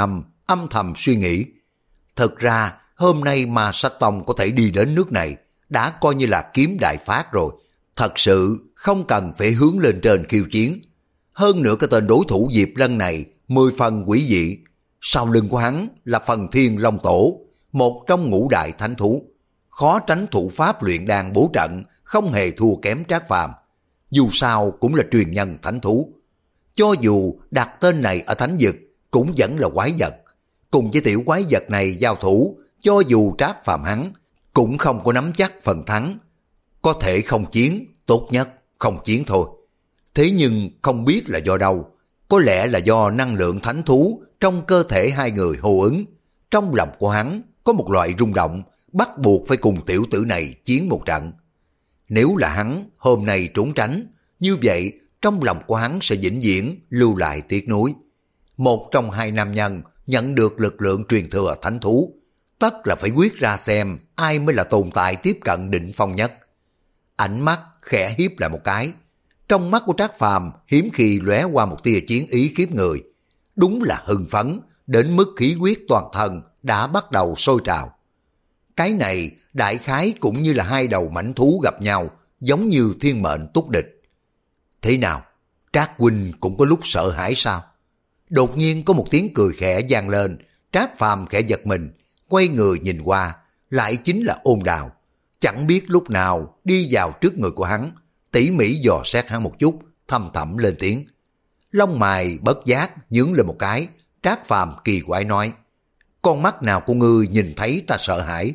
âm thầm suy nghĩ. Thực ra, hôm nay Ma Sát Tông có thể đi đến nước này, đã coi như là kiếm đại phát rồi. Thật sự không cần phải hướng lên trên khiêu chiến. Hơn nữa cái tên đối thủ Diệp Lân này, mười phần quỷ dị. Sau lưng của hắn là Phần Thiên Long Tổ, một trong ngũ đại thánh thú. Khó tránh thủ pháp luyện đan bố trận, không hề thua kém Trác Phàm. Dù sao cũng là truyền nhân thánh thú. Cho dù đặt tên này ở thánh vực, cũng vẫn là quái vật. Cùng với tiểu quái vật này giao thủ, cho dù Trác Phàm hắn, cũng không có nắm chắc phần thắng. Có thể không chiến, tốt nhất không chiến thôi. Thế nhưng không biết là do đâu, có lẽ là do năng lượng thánh thú trong cơ thể hai người hô ứng. Trong lòng của hắn có một loại rung động, bắt buộc phải cùng tiểu tử này chiến một trận. Nếu là hắn hôm nay trốn tránh, như vậy trong lòng của hắn sẽ vĩnh viễn lưu lại tiếc nuối. Một trong hai nam nhân nhận được lực lượng truyền thừa thánh thú, tất là phải quyết ra xem ai mới là tồn tại tiếp cận đỉnh phong nhất. Ánh mắt khẽ hiếp lại một cái, trong mắt của Trác Phàm hiếm khi lóe qua một tia chiến ý khiếp người. Đúng là hưng phấn, đến mức khí huyết toàn thân đã bắt đầu sôi trào. Cái này đại khái cũng như là hai đầu mãnh thú gặp nhau, giống như thiên mệnh túc địch. Thế nào, Trác huynh cũng có lúc sợ hãi sao? Đột nhiên có một tiếng cười khẽ vang lên, Trác Phàm khẽ giật mình, quay người nhìn qua, lại chính là Ôn Đào. Chẳng biết lúc nào đi vào trước người của hắn, tỉ mỉ dò xét hắn một chút, thầm thẳm lên tiếng. Lông mày bất giác nhướng lên một cái, Trác Phàm kỳ quái nói, con mắt nào của ngươi nhìn thấy ta sợ hãi?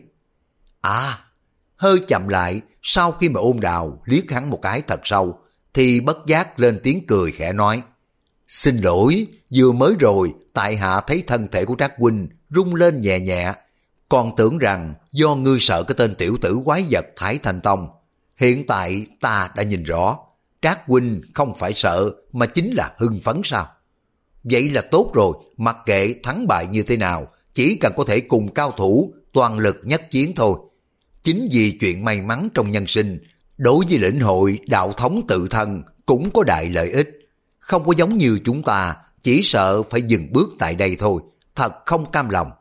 À, hơi chậm lại, sau khi mà Ôn Đào liếc hắn một cái thật sâu, thì bất giác lên tiếng cười khẽ nói, xin lỗi, vừa mới rồi tại hạ thấy thân thể của Trác huynh rung lên nhẹ nhẹ, còn tưởng rằng do ngươi sợ cái tên tiểu tử quái vật Thái Thanh Tông. Hiện tại ta đã nhìn rõ, Trác huynh không phải sợ mà chính là hưng phấn sao? Vậy là tốt rồi, mặc kệ thắng bại như thế nào, chỉ cần có thể cùng cao thủ toàn lực nhất chiến thôi. Chính vì chuyện may mắn trong nhân sinh, đối với lĩnh hội đạo thống tự thân cũng có đại lợi ích. Không có giống như chúng ta, chỉ sợ phải dừng bước tại đây thôi, thật không cam lòng.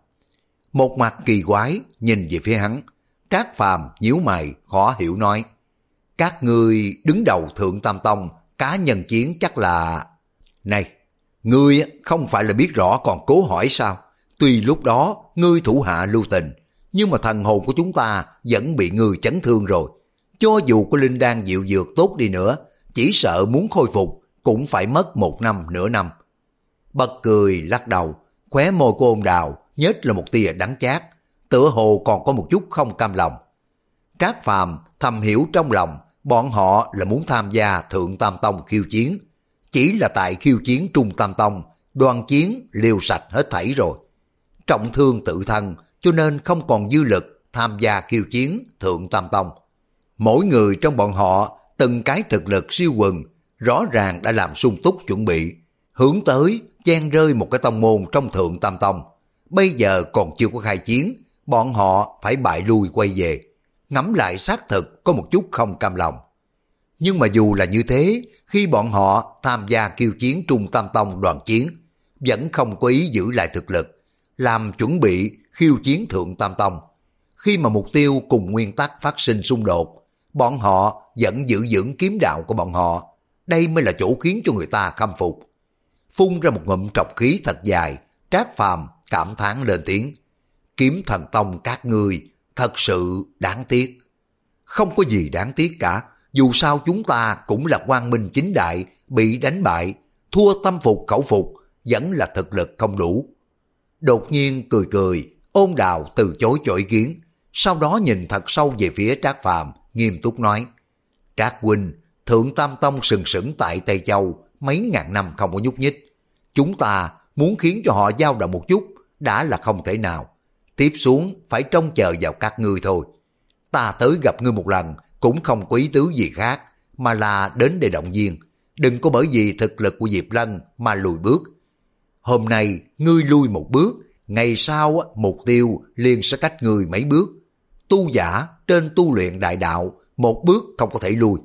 Một mặt kỳ quái nhìn về phía hắn, Trác Phàm nhíu mày khó hiểu nói, các ngươi đứng đầu Thượng Tam Tông, cá nhân chiến chắc là... Này, ngươi không phải là biết rõ còn cố hỏi sao? Tuy lúc đó ngươi thủ hạ lưu tình, nhưng mà thần hồn của chúng ta vẫn bị ngươi chấn thương rồi. Cho dù có linh đan dịu dược tốt đi nữa, chỉ sợ muốn khôi phục cũng phải mất một năm nửa năm. Bật cười lắc đầu, khóe môi của Ôn Đào nhếch là một tia đắng chát, tựa hồ còn có một chút không cam lòng. Trác Phàm thầm hiểu trong lòng, bọn họ là muốn tham gia Thượng Tam Tông khiêu chiến. Chỉ là tại khiêu chiến Trung Tam Tông, đoàn chiến liều sạch hết thảy rồi. Trọng thương tự thân, cho nên không còn dư lực tham gia khiêu chiến Thượng Tam Tông. Mỗi người trong bọn họ, từng cái thực lực siêu quần, rõ ràng đã làm sung túc chuẩn bị, hướng tới chen rơi một cái tông môn trong Thượng Tam Tông. Bây giờ còn chưa có khai chiến, bọn họ phải bại lui quay về. Ngẫm lại xác thực có một chút không cam lòng. Nhưng mà dù là như thế, khi bọn họ tham gia khiêu chiến Trung Tam Tông đoàn chiến, vẫn không có ý giữ lại thực lực, làm chuẩn bị khiêu chiến Thượng Tam Tông. Khi mà mục tiêu cùng nguyên tắc phát sinh xung đột, bọn họ vẫn giữ vững kiếm đạo của bọn họ. Đây mới là chỗ khiến cho người ta khâm phục. Phun ra một ngụm trọc khí thật dài, Trác Phàm cảm thán lên tiếng. Kiếm Thần Tông các ngươi thật sự đáng tiếc. Không có gì đáng tiếc cả, dù sao chúng ta cũng là quang minh chính đại, bị đánh bại, thua tâm phục khẩu phục, vẫn là thực lực không đủ. Đột nhiên cười cười, Ôn Đào từ chối cho ý kiến, sau đó nhìn thật sâu về phía Trác Phàm, nghiêm túc nói, Trác huynh, Thượng Tam Tông sừng sững tại Tây Châu mấy ngàn năm không có nhúc nhích. Chúng ta muốn khiến cho họ dao động một chút đã là không thể nào. Tiếp xuống phải trông chờ vào các ngươi thôi. Ta tới gặp ngươi một lần cũng không có ý tứ gì khác, mà là đến để động viên. Đừng có bởi vì thực lực của Diệp Lân mà lùi bước. Hôm nay ngươi lui một bước, ngày sau mục tiêu liền sẽ cách ngươi mấy bước. Tu giả trên tu luyện đại đạo, một bước không có thể lui.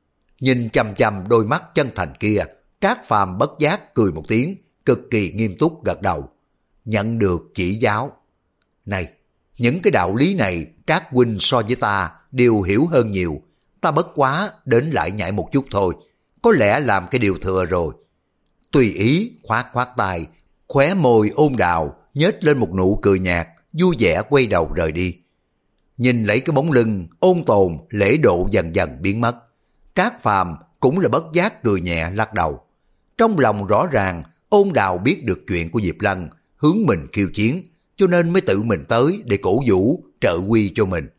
Nhìn chằm chằm đôi mắt chân thành kia, Trác Phàm bất giác cười một tiếng, cực kỳ nghiêm túc gật đầu. nhận được chỉ giáo. Này, những cái đạo lý này Trác huynh so với ta đều hiểu hơn nhiều, ta bất quá đến lại nhảy một chút thôi, có lẽ làm cái điều thừa rồi. Tùy ý khoát khoát tay, khóe môi ôn đào nhếch lên một nụ cười nhạt, vui vẻ quay đầu rời đi. Nhìn lấy cái bóng lưng ôn tồn lễ độ dần dần biến mất, Trác Phàm cũng là bất giác cười nhẹ lắc đầu. Trong lòng rõ ràng ôn đào biết được chuyện của Diệp Lân hướng mình khiêu chiến, cho nên mới tự mình tới để cổ vũ trợ uy cho mình.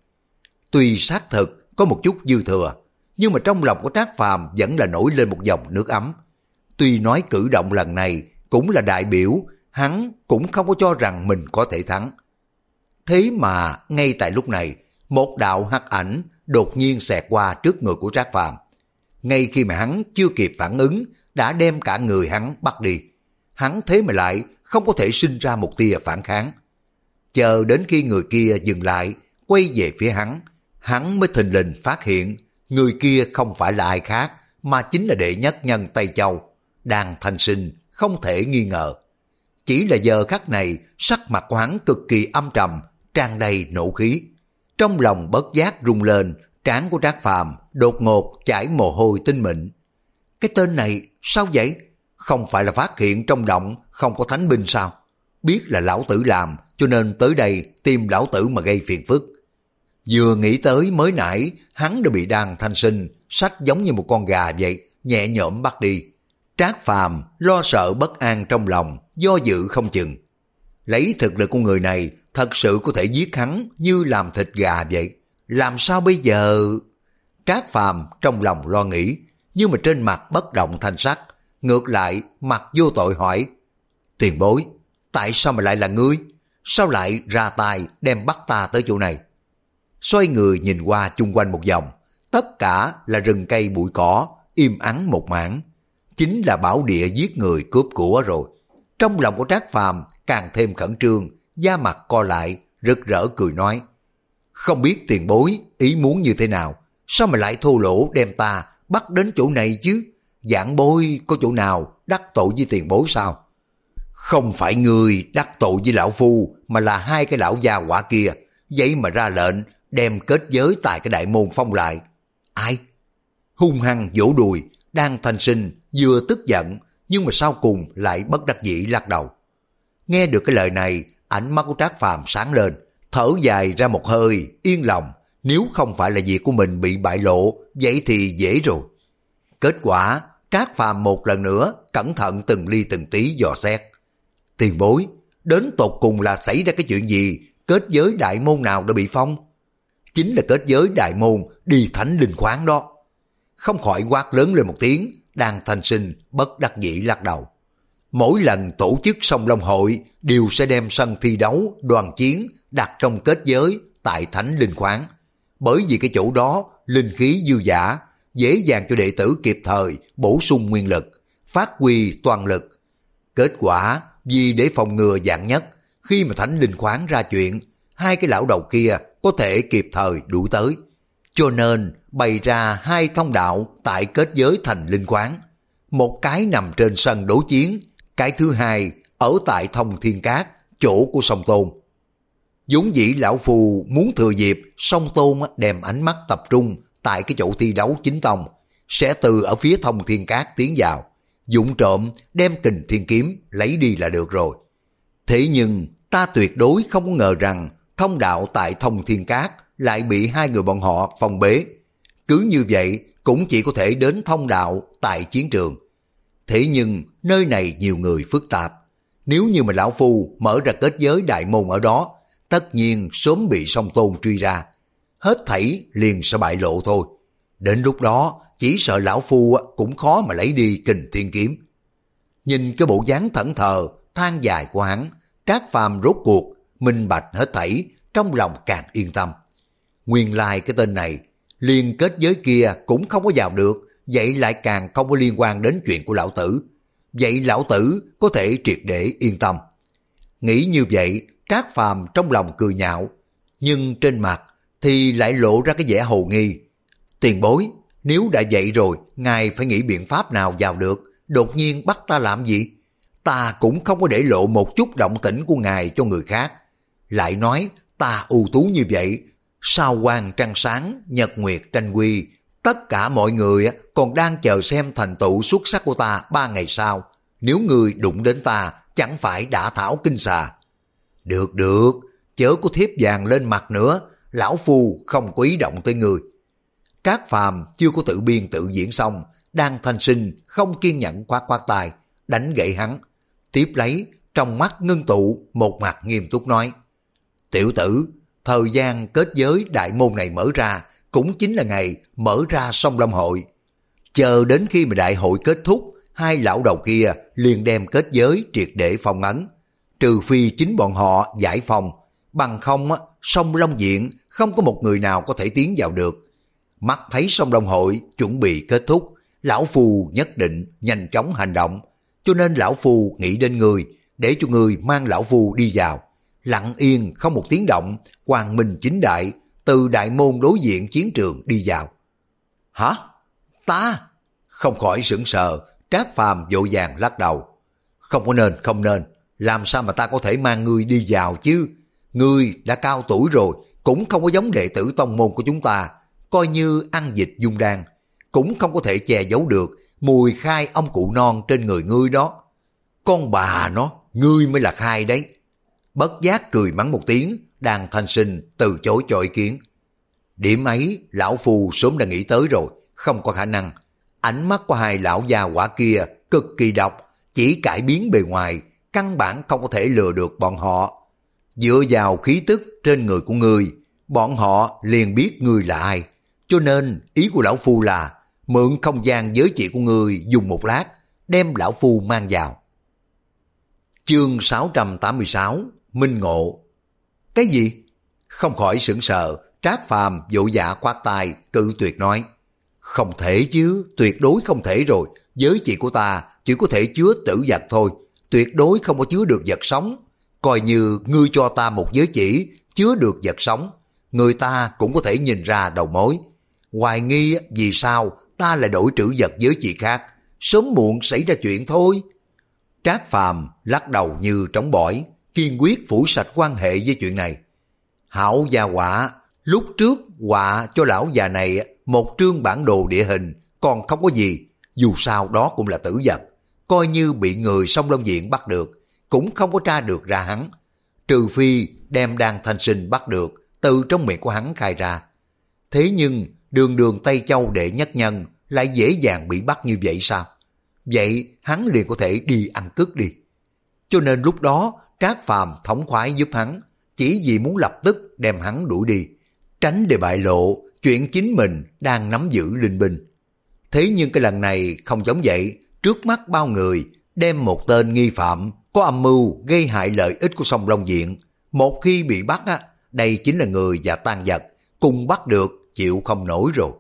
Tuy xác thực có một chút dư thừa, nhưng mà trong lòng của Trác Phàm vẫn là nổi lên một dòng nước ấm. Tuy nói cử động lần này cũng là đại biểu, hắn cũng không có cho rằng mình có thể thắng. Thế mà ngay tại lúc này, một đạo hắc ảnh đột nhiên xẹt qua trước người của Trác Phàm. Ngay khi mà hắn chưa kịp phản ứng, đã đem cả người hắn bắt đi. Hắn thế mà lại không có thể sinh ra một tia phản kháng. Chờ đến khi người kia dừng lại, quay về phía hắn, hắn mới thình lình phát hiện người kia không phải là ai khác, mà chính là đệ nhất nhân Tây Châu, Đan Thanh Sinh, không thể nghi ngờ. Chỉ là giờ khắc này, sắc mặt của hắn cực kỳ âm trầm, tràn đầy nộ khí. Trong lòng bất giác rung lên, trán của Trác Phàm đột ngột chảy mồ hôi tinh mịn. Cái tên này sao vậy? Không phải là phát hiện trong động không có thánh binh sao? Biết là lão tử làm, cho nên tới đây tìm lão tử mà gây phiền phức. Vừa nghĩ tới mới nãy, hắn đã bị Đan Thanh Sinh xách giống như một con gà vậy, nhẹ nhõm bắt đi. Trác Phàm lo sợ bất an trong lòng, do dự không chừng. Lấy thực lực của người này, thật sự có thể giết hắn như làm thịt gà vậy. Làm sao bây giờ? Trác Phàm trong lòng lo nghĩ, nhưng mà trên mặt bất động thanh sắc, ngược lại mặt vô tội hỏi: tiền bối, tại sao mà lại là ngươi? Sao lại ra tay đem bắt ta tới chỗ này? Xoay người nhìn qua chung quanh một vòng, tất cả là rừng cây bụi cỏ, im ắng một mảng. Chính là bảo địa giết người cướp của rồi. Trong lòng của Trác Phàm càng thêm khẩn trương, da mặt co lại, rực rỡ cười nói: không biết tiền bối ý muốn như thế nào, sao mà lại thô lỗ đem ta bắt đến chỗ này chứ? Giảng bối có chỗ nào đắc tội với tiền bối sao? Không phải người đắc tội với lão phu, mà là hai cái lão già quả kia, vậy mà ra lệnh đem kết giới tại cái đại môn phong lại. Ai? Hung hăng vỗ đùi, Đan Thanh Sinh vừa tức giận, nhưng mà sau cùng lại bất đắc dĩ lắc đầu. Nghe được cái lời này, ánh mắt của Trác Phàm sáng lên, thở dài ra một hơi, yên lòng. Nếu không phải là việc của mình bị bại lộ, vậy thì dễ rồi. Kết quả, Trác Phàm một lần nữa cẩn thận từng ly từng tí dò xét. Tiền bối, đến tột cùng là xảy ra cái chuyện gì? Kết giới đại môn nào đã bị phong? Chính là kết giới đại môn đi thánh linh khoáng đó. Không khỏi quát lớn lên một tiếng, Đan Thanh Sinh bất đắc dĩ lắc đầu. Mỗi lần tổ chức Song Long hội đều sẽ đem sân thi đấu, đoàn chiến đặt trong kết giới tại thánh linh khoáng. Bởi vì cái chỗ đó linh khí dư dả, dễ dàng cho đệ tử kịp thời bổ sung nguyên lực, phát huy toàn lực. Kết quả vì để phòng ngừa vạn nhất, khi mà thánh linh khoáng ra chuyện, hai cái lão đầu kia có thể kịp thời đuổi tới. Cho nên bày ra hai thông đạo tại kết giới thành linh khoáng. Một cái nằm trên sân đối chiến, cái thứ hai ở tại Thông Thiên Cát, chỗ của Song Tôn. Vốn dĩ lão phù muốn thừa dịp Song Tôn đem ánh mắt tập trung tại cái chỗ thi đấu chính tông, sẽ từ ở phía Thông Thiên Cát tiến vào, dũng trộm đem Kình Thiên Kiếm lấy đi là được rồi. Thế nhưng ta tuyệt đối không có ngờ rằng thông đạo tại Thông Thiên Cát lại bị hai người bọn họ phong bế. Cứ như vậy cũng chỉ có thể đến thông đạo tại chiến trường. Thế nhưng nơi này nhiều người phức tạp. Nếu như mà lão phu mở ra kết giới đại môn ở đó, tất nhiên sớm bị Song Tôn truy ra. Hết thảy liền sẽ bại lộ thôi. Đến lúc đó chỉ sợ lão phu cũng khó mà lấy đi Kình Thiên Kiếm. Nhìn cái bộ dáng thẫn thờ, than dài của hắn, Trác Phàm rốt cuộc minh bạch hết thảy, trong lòng càng yên tâm. Nguyên lai cái tên này, liên kết giới kia cũng không có vào được, vậy lại càng không có liên quan đến chuyện của lão tử. Vậy lão tử có thể triệt để yên tâm. Nghĩ như vậy, Trác Phàm trong lòng cười nhạo, nhưng trên mặt thì lại lộ ra cái vẻ hồ nghi. Tiền bối, nếu đã vậy rồi, ngài phải nghĩ biện pháp nào vào được, đột nhiên bắt ta làm gì? ta cũng không có để lộ một chút động tĩnh của ngài cho người khác. Lại nói ta ưu tú như vậy, sao quang trăng sáng, nhật nguyệt tranh huy, tất cả mọi người còn đang chờ xem thành tựu xuất sắc của ta ba ngày sau. Nếu ngươi đụng đến ta, chẳng phải đã thảo kinh xà. Được được, chớ có thiếp vàng lên mặt nữa, lão phu không có ý động tới người. Trác Phàm chưa có tự biên tự diễn xong, Đan Thanh Sinh không kiên nhẫn khoát khoát tay, đánh gậy hắn. Tiếp lấy, trong mắt ngưng tụ, một mặt nghiêm túc nói: Tiểu tử, thời gian kết giới đại môn này mở ra, cũng chính là ngày mở ra Sông Lâm Hội. Chờ đến khi mà đại hội kết thúc, hai lão đầu kia liền đem kết giới triệt để phong ấn. Trừ phi chính bọn họ giải phong, bằng không á, Sông Long Diện không có một người nào có thể tiến vào được. Mắt thấy Sông Long Hội chuẩn bị kết thúc, lão phu nhất định nhanh chóng hành động, cho nên lão phu nghĩ đến người, để cho người mang lão phu đi vào. Lặng yên không một tiếng động, quang minh chính đại từ đại môn đối diện chiến trường đi vào. Hả? Ta? Không khỏi sững sờ, Trác Phàm vội vàng lắc đầu. Không có nên, không nên, làm sao mà ta có thể mang ngươi đi vào chứ? Ngươi đã cao tuổi rồi, cũng không có giống đệ tử tông môn của chúng ta, coi như ăn dịch dung đan, cũng không có thể che giấu được mùi khai ông cụ non trên người ngươi đó. Con bà nó, ngươi mới là khai đấy. Bất giác cười mắng một tiếng, Đan Thanh Sinh từ chối cho ý kiến. Điểm ấy lão phu sớm đã nghĩ tới rồi, không có khả năng. Ánh mắt của hai lão già quả kia cực kỳ độc, chỉ cải biến bề ngoài, căn bản không có thể lừa được bọn họ. Dựa vào khí tức trên người của ngươi, bọn họ liền biết ngươi là ai. Cho nên ý của lão phu là mượn không gian giới chỉ của ngươi dùng một lát, đem lão phu mang vào. Chương sáu trăm tám mươi sáu, Minh Ngộ. Cái gì? Không khỏi sững sờ, Trác Phàm vội vã khoát tay cự tuyệt nói: Không thể chứ, tuyệt đối không thể rồi, giới chỉ của ta chỉ có thể chứa tử vật thôi, tuyệt đối không có chứa được vật sống. Coi như ngươi cho ta một giới chỉ chứa được vật sống, người ta cũng có thể nhìn ra đầu mối. Hoài nghi vì sao ta lại đổi trữ vật giới chỉ khác, sớm muộn xảy ra chuyện thôi. Trác Phàm lắc đầu như trống bỏi, kiên quyết phủ sạch quan hệ với chuyện này. Hảo gia họa, lúc trước họa cho lão già này một trương bản đồ địa hình, còn không có gì, dù sao đó cũng là tử vật, coi như bị người Sông Long Diện bắt được, cũng không có tra được ra hắn, trừ phi đem Đan Thanh Sinh bắt được, từ trong miệng của hắn khai ra. Thế nhưng đường đường Tây Châu đệ nhất nhân lại dễ dàng bị bắt như vậy sao? Vậy hắn liền có thể đi ăn cướp đi. Cho nên lúc đó Trác Phàm thống khoái giúp hắn, chỉ vì muốn lập tức đem hắn đuổi đi, tránh để bại lộ chuyện chính mình đang nắm giữ linh binh. Thế nhưng cái lần này không giống vậy, trước mắt bao người đem một tên nghi phạm có âm mưu gây hại lợi ích của Sông Long Diện. Một khi bị bắt á, đây chính là người và tang vật, cùng bắt được chịu không nổi rồi.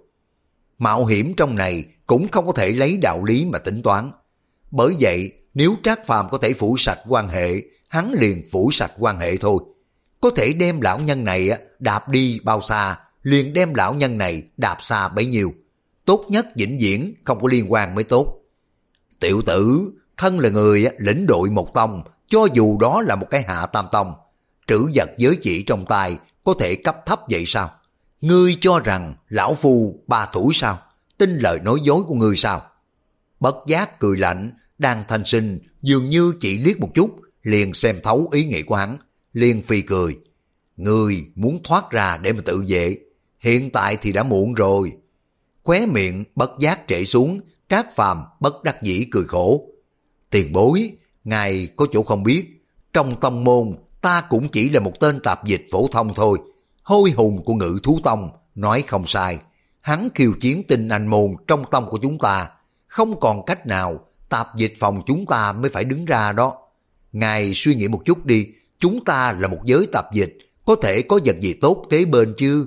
Mạo hiểm trong này cũng không có thể lấy đạo lý mà tính toán. Bởi vậy nếu Trác Phàm có thể phủ sạch quan hệ, hắn liền phủ sạch quan hệ thôi. Có thể đem lão nhân này đạp đi bao xa, liền đem lão nhân này đạp xa bấy nhiêu. Tốt nhất vĩnh viễn không có liên quan mới tốt. Tiểu tử, thân là người lĩnh đội một tông, cho dù đó là một cái hạ tam tông, trữ vật giới chỉ trong tay có thể cấp thấp vậy sao? Ngươi cho rằng lão phu ba tuổi sao? Tin lời nói dối của ngươi sao? Bất giác cười lạnh, Đan Thanh Sinh dường như chỉ liếc một chút, liền xem thấu ý nghĩ của hắn, liền phì cười. Ngươi muốn thoát ra để mà tự vệ, hiện tại thì đã muộn rồi. Khóe miệng bất giác trễ xuống, Trác Phàm bất đắc dĩ cười khổ. Tiền bối, ngài có chỗ không biết, trong tông môn ta cũng chỉ là một tên tạp dịch phổ thông thôi. Hôi hùng của Ngự Thú Tông nói không sai, hắn khiêu chiến tinh anh môn trong tông của chúng ta, không còn cách nào, tạp dịch phòng chúng ta mới phải đứng ra đó. Ngài suy nghĩ một chút đi, chúng ta là một giới tạp dịch, có thể có vật gì tốt kế bên chứ?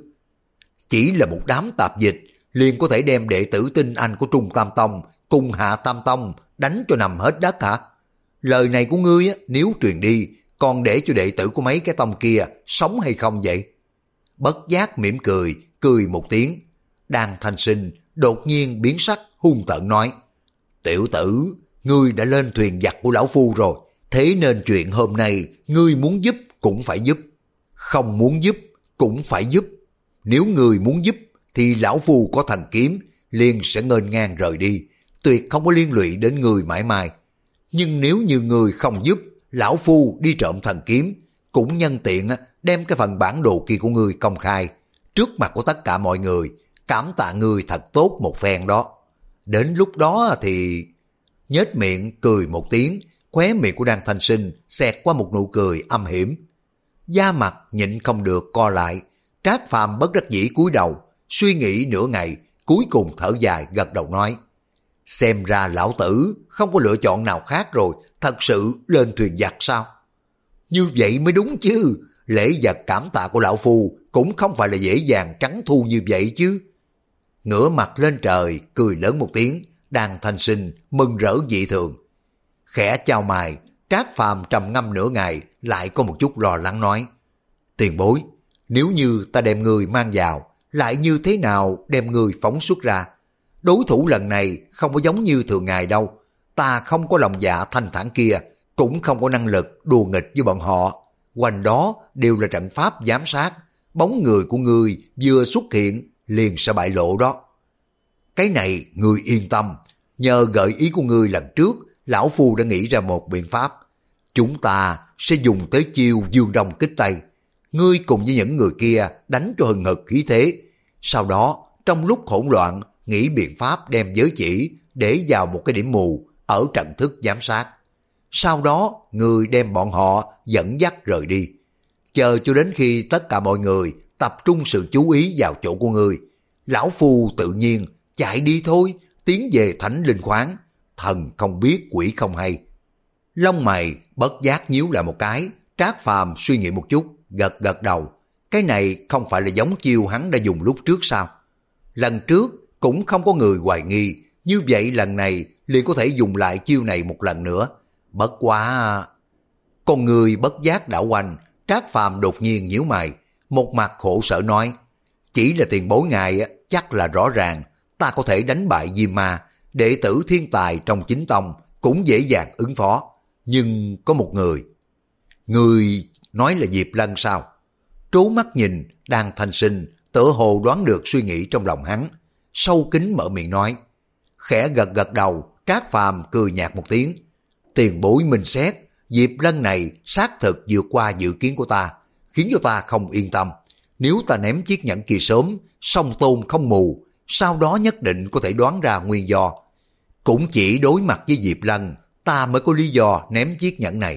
Chỉ là một đám tạp dịch, liền có thể đem đệ tử tinh anh của Trung Tam Tông cùng Hạ Tam Tông đánh cho nằm hết đất hả? Lời này của ngươi á, nếu truyền đi, còn để cho đệ tử của mấy cái tông kia sống hay không vậy? Bất giác mỉm cười, cười một tiếng. Đan Thanh Sinh đột nhiên biến sắc hung tợn nói: Tiểu tử, ngươi đã lên thuyền giặc của lão phu rồi, thế nên chuyện hôm nay ngươi muốn giúp cũng phải giúp, không muốn giúp cũng phải giúp. Nếu ngươi muốn giúp thì lão phu có thần kiếm, liền sẽ nghênh ngang rời đi, tuyệt không có liên lụy đến ngươi mãi mãi. Nhưng nếu như ngươi không giúp, lão phu đi trộm thần kiếm, cũng nhân tiện đem cái phần bản đồ kia của ngươi công khai, trước mặt của tất cả mọi người, cảm tạ ngươi thật tốt một phen đó. Đến lúc đó thì... Nhếch miệng cười một tiếng, khóe miệng của Đan Thanh Sinh xẹt qua một nụ cười âm hiểm. Da mặt nhịn không được co lại, Trác Phàm bất đắc dĩ cúi đầu, suy nghĩ nửa ngày, cuối cùng thở dài gật đầu nói: xem ra lão tử không có lựa chọn nào khác rồi, thật sự lên thuyền giặc sao? Như vậy mới đúng chứ, lễ vật cảm tạ của lão phu cũng không phải là dễ dàng trắng thu như vậy chứ. Ngửa mặt lên trời, cười lớn một tiếng, Đan Thanh Sinh mừng rỡ dị thường. Khẽ chào mày, Trác Phàm trầm ngâm nửa ngày, lại có một chút lo lắng nói: tiền bối, nếu như ta đem người mang vào, lại như thế nào đem người phóng xuất ra? Đối thủ lần này không có giống như thường ngày đâu, ta không có lòng dạ thanh thản kia, cũng không có năng lực đùa nghịch với bọn họ. Quanh đó đều là trận pháp giám sát, bóng người của ngươi vừa xuất hiện liền sẽ bại lộ đó. Cái này ngươi yên tâm, nhờ gợi ý của ngươi lần trước, lão phu đã nghĩ ra một biện pháp. Chúng ta sẽ dùng tới chiêu dương đông kích tây, ngươi cùng với những người kia đánh cho hừng hực khí thế. Sau đó, trong lúc hỗn loạn, nghĩ biện pháp đem giới chỉ để vào một cái điểm mù ở trận thức giám sát. Sau đó, ngươi đem bọn họ dẫn dắt rời đi. Chờ cho đến khi tất cả mọi người tập trung sự chú ý vào chỗ của ngươi, lão phu tự nhiên chạy đi thôi, tiến về thánh linh khoáng, thần không biết quỷ không hay. Lông mày bất giác nhíu lại một cái, Trác Phàm suy nghĩ một chút, gật gật đầu. Cái này không phải là giống chiêu hắn đã dùng lúc trước sao? Lần trước cũng không có người hoài nghi, như vậy lần này liền có thể dùng lại chiêu này một lần nữa. Bất quá... Con người bất giác đảo quanh, Trác Phàm đột nhiên nhíu mày, một mặt khổ sở nói: chỉ là tiền bối ngài chắc là rõ ràng, ta có thể đánh bại Diêm Ma, đệ tử thiên tài trong chính tông cũng dễ dàng ứng phó. Nhưng có một người... Người nói là Diệp Lân sao? Trố mắt nhìn, Đan Thanh Sinh tựa hồ đoán được suy nghĩ trong lòng hắn, sâu kín mở miệng nói. Khẽ gật gật đầu, Trác Phàm cười nhạt một tiếng. Tiền bối minh xét, Diệp Lân này xác thực vượt qua dự kiến của ta, khiến cho ta không yên tâm. Nếu ta ném chiếc nhẫn kia sớm, song tôn không mù, sau đó nhất định có thể đoán ra nguyên do. Cũng chỉ đối mặt với Diệp Lân, ta mới có lý do ném chiếc nhẫn này.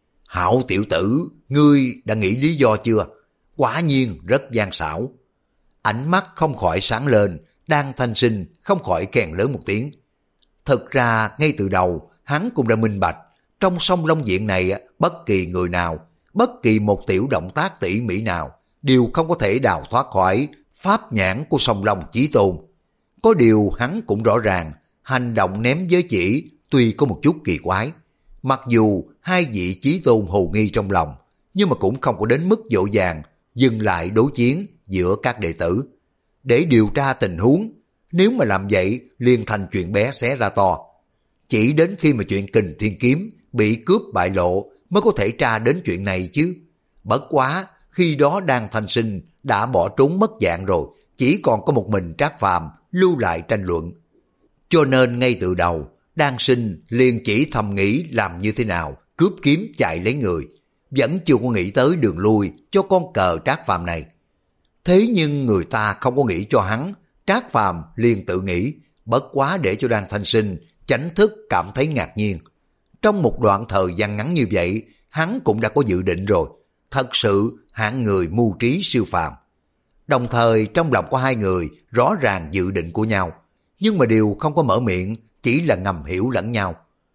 Hảo tiểu tử, ngươi đã nghĩ lý do chưa? Quả nhiên rất gian xảo. Ánh mắt không khỏi sáng lên, Đan Thanh Sinh không khỏi kèn lớn một tiếng. Thực ra ngay từ đầu hắn cũng đã minh bạch, trong sông Long Viện này bất kỳ người nào, bất kỳ một tiểu động tác tỉ mỉ nào đều không có thể đào thoát khỏi pháp nhãn của sông Long Chí Tôn. Có điều hắn cũng rõ ràng, hành động ném giới chỉ tuy có một chút kỳ quái. Mặc dù hai vị Chí Tôn hồ nghi trong lòng, nhưng mà cũng không có đến mức dội vàng dừng lại đối chiến giữa các đệ tử. Để điều tra tình huống, nếu mà làm vậy liền thành chuyện bé xé ra to. Chỉ đến khi mà chuyện Kình Thiên Kiếm bị cướp bại lộ mới có thể tra đến chuyện này chứ. Bất quá, khi đó Đan Thanh Sinh đã bỏ trốn mất dạng rồi, chỉ còn có một mình Trác Phàm lưu lại tranh luận. Cho nên ngay từ đầu, Đan Sinh liền chỉ thầm nghĩ làm như thế nào cướp kiếm chạy lấy người, vẫn chưa có nghĩ tới đường lui cho con cờ Trác Phàm này. Thế nhưng người ta không có nghĩ cho hắn, Trác Phàm liền tự nghĩ, bất quá để cho Đan Thanh Sinh chánh thức cảm thấy ngạc nhiên. Trong một đoạn thời gian ngắn như vậy, hắn cũng đã có dự định rồi, thật sự hạng người mưu trí siêu phàm. Đồng thời trong lòng có hai người rõ ràng dự định của nhau, nhưng mà đều không có mở miệng, chỉ là ngầm hiểu lẫn nhau.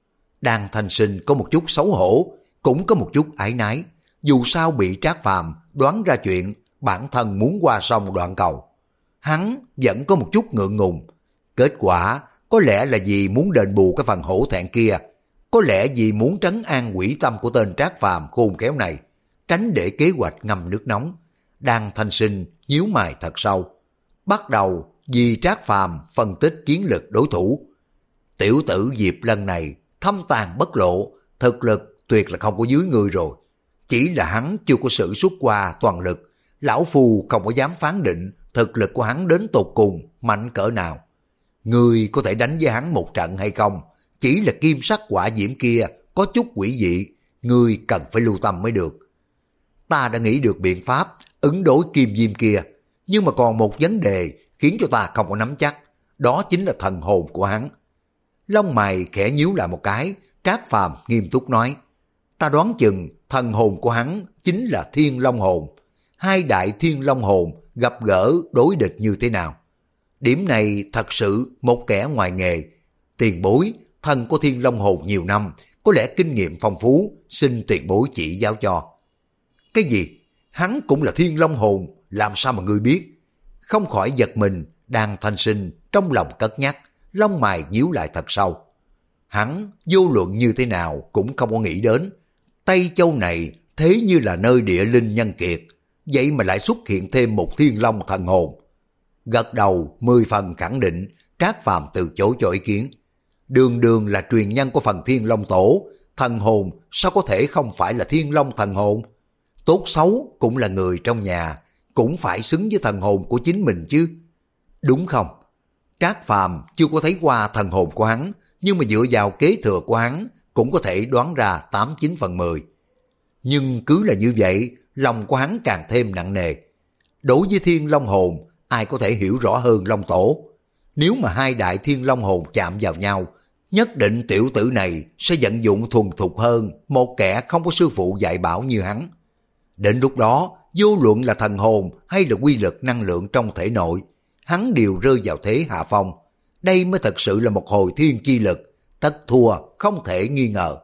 Đan Thanh Sinh có một chút xấu hổ, cũng có một chút áy náy, dù sao bị Trác Phàm đoán ra chuyện bản thân muốn qua sông đoạn cầu. Hắn vẫn có một chút ngượng ngùng, kết quả có lẽ là vì muốn đền bù cái phần hổ thẹn kia, có lẽ vì muốn trấn an quỷ tâm của tên Trác Phàm khôn khéo này, tránh để kế hoạch ngâm nước nóng. Đan Thanh Sinh nhíu mày thật sâu, bắt đầu vì Trác Phàm phân tích chiến lược đối thủ. Tiểu tử Diệp Lân này thâm tàn bất lộ, thực lực tuyệt là không có dưới người rồi. Chỉ là hắn chưa có sử xuất qua toàn lực, lão phu không có dám phán định thực lực của hắn đến tột cùng mạnh cỡ nào. Ngươi có thể đánh với hắn một trận hay không? Chỉ là kim sắc quả diễm kia có chút quỷ dị, ngươi cần phải lưu tâm mới được. Ta đã nghĩ được biện pháp ứng đối kim diêm kia, nhưng mà còn một vấn đề khiến cho ta không có nắm chắc, đó chính là thần hồn của hắn. Lông mày khẽ nhíu lại một cái, Trác Phàm nghiêm túc nói, ta đoán chừng thần hồn của hắn chính là Thiên Long hồn. Hai đại Thiên Long hồn gặp gỡ đối địch như thế nào? Điểm này thật sự một kẻ ngoài nghề. Tiền bối, thần của Thiên Long hồn nhiều năm, có lẽ kinh nghiệm phong phú, xin tiền bối chỉ giáo cho. Cái gì? Hắn cũng là Thiên Long hồn, làm sao mà ngươi biết? Không khỏi giật mình, đang thanh sinh, trong lòng cất nhắc, lông mày nhíu lại thật sâu. Hắn vô luận như thế nào cũng không có nghĩ đến, Tây Châu này thế như là nơi địa linh nhân kiệt, vậy mà lại xuất hiện thêm một Thiên Long thần hồn. Gật đầu mười phần khẳng định, Trác Phàm từ chối cho ý kiến. Đường đường là truyền nhân của phần Thiên Long tổ, thần hồn sao có thể không phải là Thiên Long thần hồn? Tốt xấu cũng là người trong nhà, cũng phải xứng với thần hồn của chính mình chứ. Đúng không? Trác Phàm chưa có thấy qua thần hồn của hắn, nhưng mà dựa vào kế thừa của hắn cũng có thể đoán ra tám chín phần mười. Nhưng cứ là như vậy, lòng của hắn càng thêm nặng nề. Đối với Thiên Long hồn, ai có thể hiểu rõ hơn Long tổ? Nếu mà hai đại Thiên Long hồn chạm vào nhau, nhất định tiểu tử này sẽ vận dụng thuần thục hơn một kẻ không có sư phụ dạy bảo như hắn. Đến lúc đó, vô luận là thần hồn hay là quy lực năng lượng trong thể nội, hắn đều rơi vào thế hạ phong. Đây mới thật sự là một hồi thiên chi lực, tất thua không thể nghi ngờ.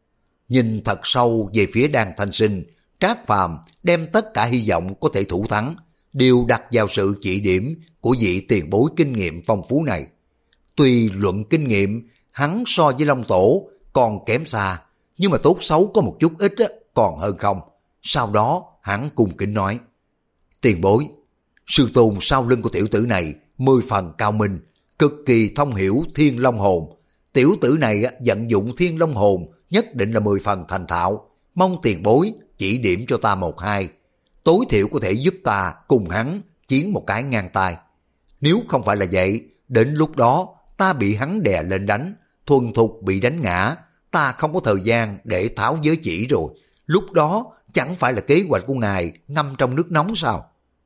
Nhìn thật sâu về phía Đan Thanh Sinh, Trác Phàm đem tất cả hy vọng có thể thủ thắng đều đặt vào sự chỉ điểm của vị tiền bối kinh nghiệm phong phú này. Tuy luận kinh nghiệm hắn so với Long tổ còn kém xa, nhưng mà tốt xấu có một chút ít á, còn hơn không. Sau đó hắn cung kính nói, tiền bối, sư tôn sau lưng của tiểu tử này mười phần cao minh, cực kỳ thông hiểu Thiên Long hồn. Tiểu tử này vận dụng Thiên Long hồn nhất định là mười phần thành thạo, mong tiền bối chỉ điểm cho ta một hai, tối thiểu có thể giúp ta cùng hắn chiến một cái ngang tay. Nếu không phải là vậy, đến lúc đó ta bị hắn đè lên đánh, thuần thục bị đánh ngã, ta không có thời gian để tháo giới chỉ rồi, lúc đó chẳng phải là kế hoạch của ngài ngâm trong nước nóng sao?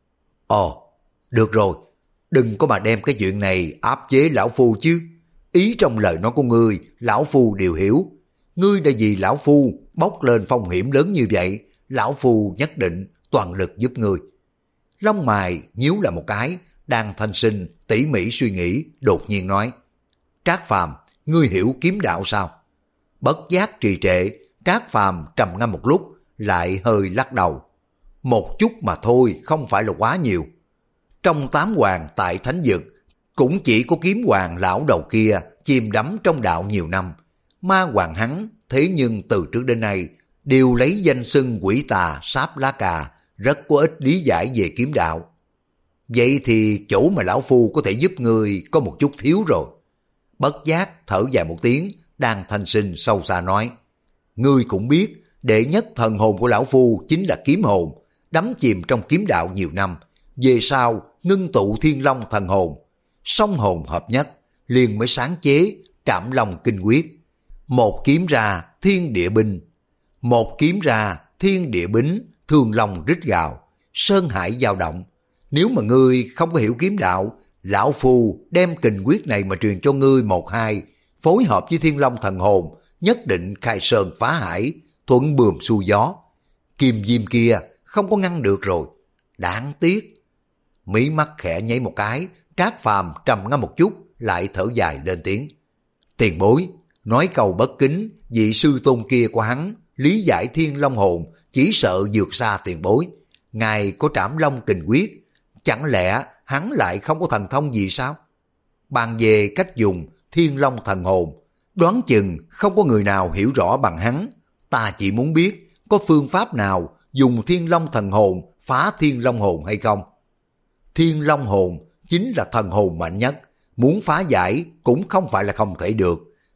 Ồ, được rồi, đừng có mà đem cái chuyện này áp chế lão phu chứ. Ý trong lời nói của ngươi, lão phu đều hiểu. Ngươi đã vì lão phu bốc lên phong hiểm lớn như vậy, lão phu nhất định toàn lực giúp ngươi. Lông mày nhíu lại một cái, Đan Thanh Sinh tỉ mỉ suy nghĩ, đột nhiên nói, Trác Phàm, ngươi hiểu kiếm đạo sao? Bất giác trì trệ, Trác Phàm trầm ngâm một lúc, lại hơi lắc đầu. Một chút mà thôi, không phải là quá nhiều. Trong tám hoàng tại thánh vực, cũng chỉ có kiếm hoàng lão đầu kia chìm đắm trong đạo nhiều năm. Ma hoàng hắn, thế nhưng từ trước đến nay, đều lấy danh xưng quỷ tà sáp lá cà, rất có ít lý giải về kiếm đạo. Vậy thì chỗ mà lão phu có thể giúp người có một chút thiếu rồi. Bất giác thở dài một tiếng, Đan Thanh Sinh sâu xa nói, ngươi cũng biết, đệ nhất thần hồn của lão phu chính là kiếm hồn, đắm chìm trong kiếm đạo nhiều năm, về sau ngưng tụ Thiên Long thần hồn, song hồn hợp nhất, liền mới sáng chế Trảm Long Kinh Quyết. Một kiếm ra thiên địa binh, một kiếm ra thiên địa bính, thương long rít gào, sơn hải dao động. Nếu mà ngươi không có hiểu kiếm đạo, lão phu đem kình quyết này mà truyền cho ngươi một hai, phối hợp với Thiên Long thần hồn, nhất định khai sơn phá hải, thuận buồm xuôi gió. Kim diêm kia không có ngăn được rồi. Đáng tiếc. Mí mắt khẽ nháy một cái, Trác Phàm trầm ngâm một chút, lại thở dài lên tiếng. Tiền bối, nói câu bất kính, vị sư tôn kia của hắn, lý giải Thiên Long hồn, chỉ sợ vượt xa tiền bối. Ngài có Trảm Long Kình Quyết, chẳng lẽ hắn lại không có thần thông gì sao? Bàn về cách dùng Thiên Long thần hồn, đoán chừng không có người nào hiểu rõ bằng hắn. Ta chỉ muốn biết có phương pháp nào dùng Thiên Long thần hồn phá Thiên Long hồn hay không? Thiên Long hồn chính là thần hồn mạnh nhất, muốn phá giải cũng không phải là không thể được.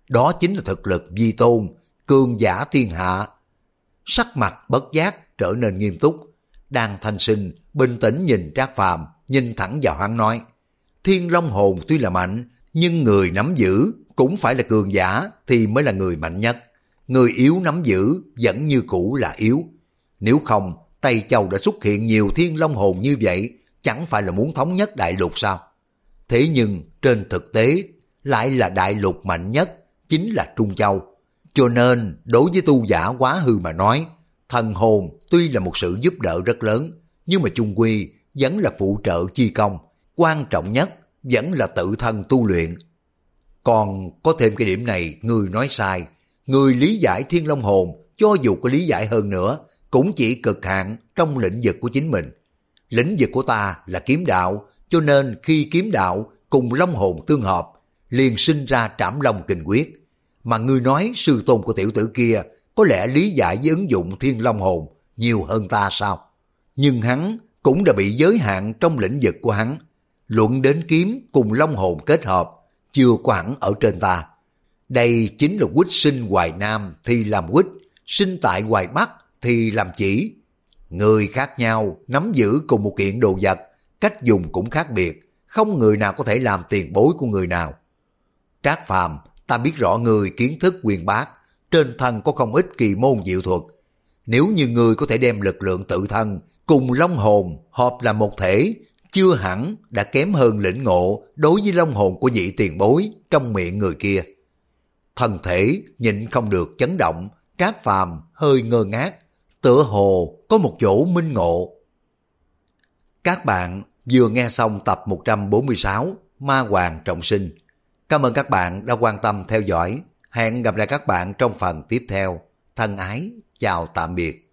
đó chính là thực lực vi tôn, cường giả thiên hạ. Sắc mặt bất giác trở nên nghiêm túc. Đan Thanh Sinh bình tĩnh nhìn Trác Phàm, nhìn thẳng vào hắn nói, Thiên Long hồn tuy là mạnh, nhưng người nắm giữ cũng phải là cường giả thì mới là người mạnh nhất. Người yếu nắm giữ vẫn như cũ là yếu. Nếu không, Tây Châu đã xuất hiện nhiều Thiên Long hồn như vậy, chẳng phải là muốn thống nhất đại lục sao? Thế nhưng trên thực tế lại là đại lục mạnh nhất, chính là Trung Châu. Cho nên đối với tu giả quá hư mà nói, thần hồn tuy là một sự giúp đỡ rất lớn, nhưng mà chung quy vẫn là phụ trợ chi công. Quan trọng nhất vẫn là tự thân tu luyện. Còn có thêm cái điểm này, người nói sai. Người lý giải Thiên Long hồn, cho dù có lý giải hơn nữa, cũng chỉ cực hạn trong lĩnh vực của chính mình. Lĩnh vực của ta là kiếm đạo, cho nên khi kiếm đạo cùng long hồn tương hợp, liền sinh ra Trảm Long Kình Quyết. Mà ngươi nói sư tôn của tiểu tử kia có lẽ lý giải với ứng dụng Thiên Long hồn nhiều hơn ta sao? Nhưng hắn cũng đã bị giới hạn trong lĩnh vực của hắn. Luận đến kiếm cùng long hồn kết hợp, chưa có hẳn ở trên ta. Đây chính là quýt sinh Hoài Nam thì làm quýt, sinh tại Hoài Bắc thì làm chỉ. Người khác nhau nắm giữ cùng một kiện đồ vật, cách dùng cũng khác biệt, không người nào có thể làm tiền bối của người nào. Trác Phàm, ta biết rõ người kiến thức uyên bác, trên thân có không ít kỳ môn diệu thuật. Nếu như người có thể đem lực lượng tự thân cùng long hồn hợp làm một thể, chưa hẳn đã kém hơn lĩnh ngộ đối với long hồn của vị tiền bối trong miệng người kia. Thân thể nhịn không được chấn động, Trác Phàm hơi ngơ ngác, tựa hồ có một chỗ minh ngộ. Các bạn vừa nghe xong tập một trăm bốn mươi sáu Ma Hoàng Trọng Sinh. Cảm ơn các bạn đã quan tâm theo dõi. Hẹn gặp lại các bạn trong phần tiếp theo. Thân ái, chào tạm biệt.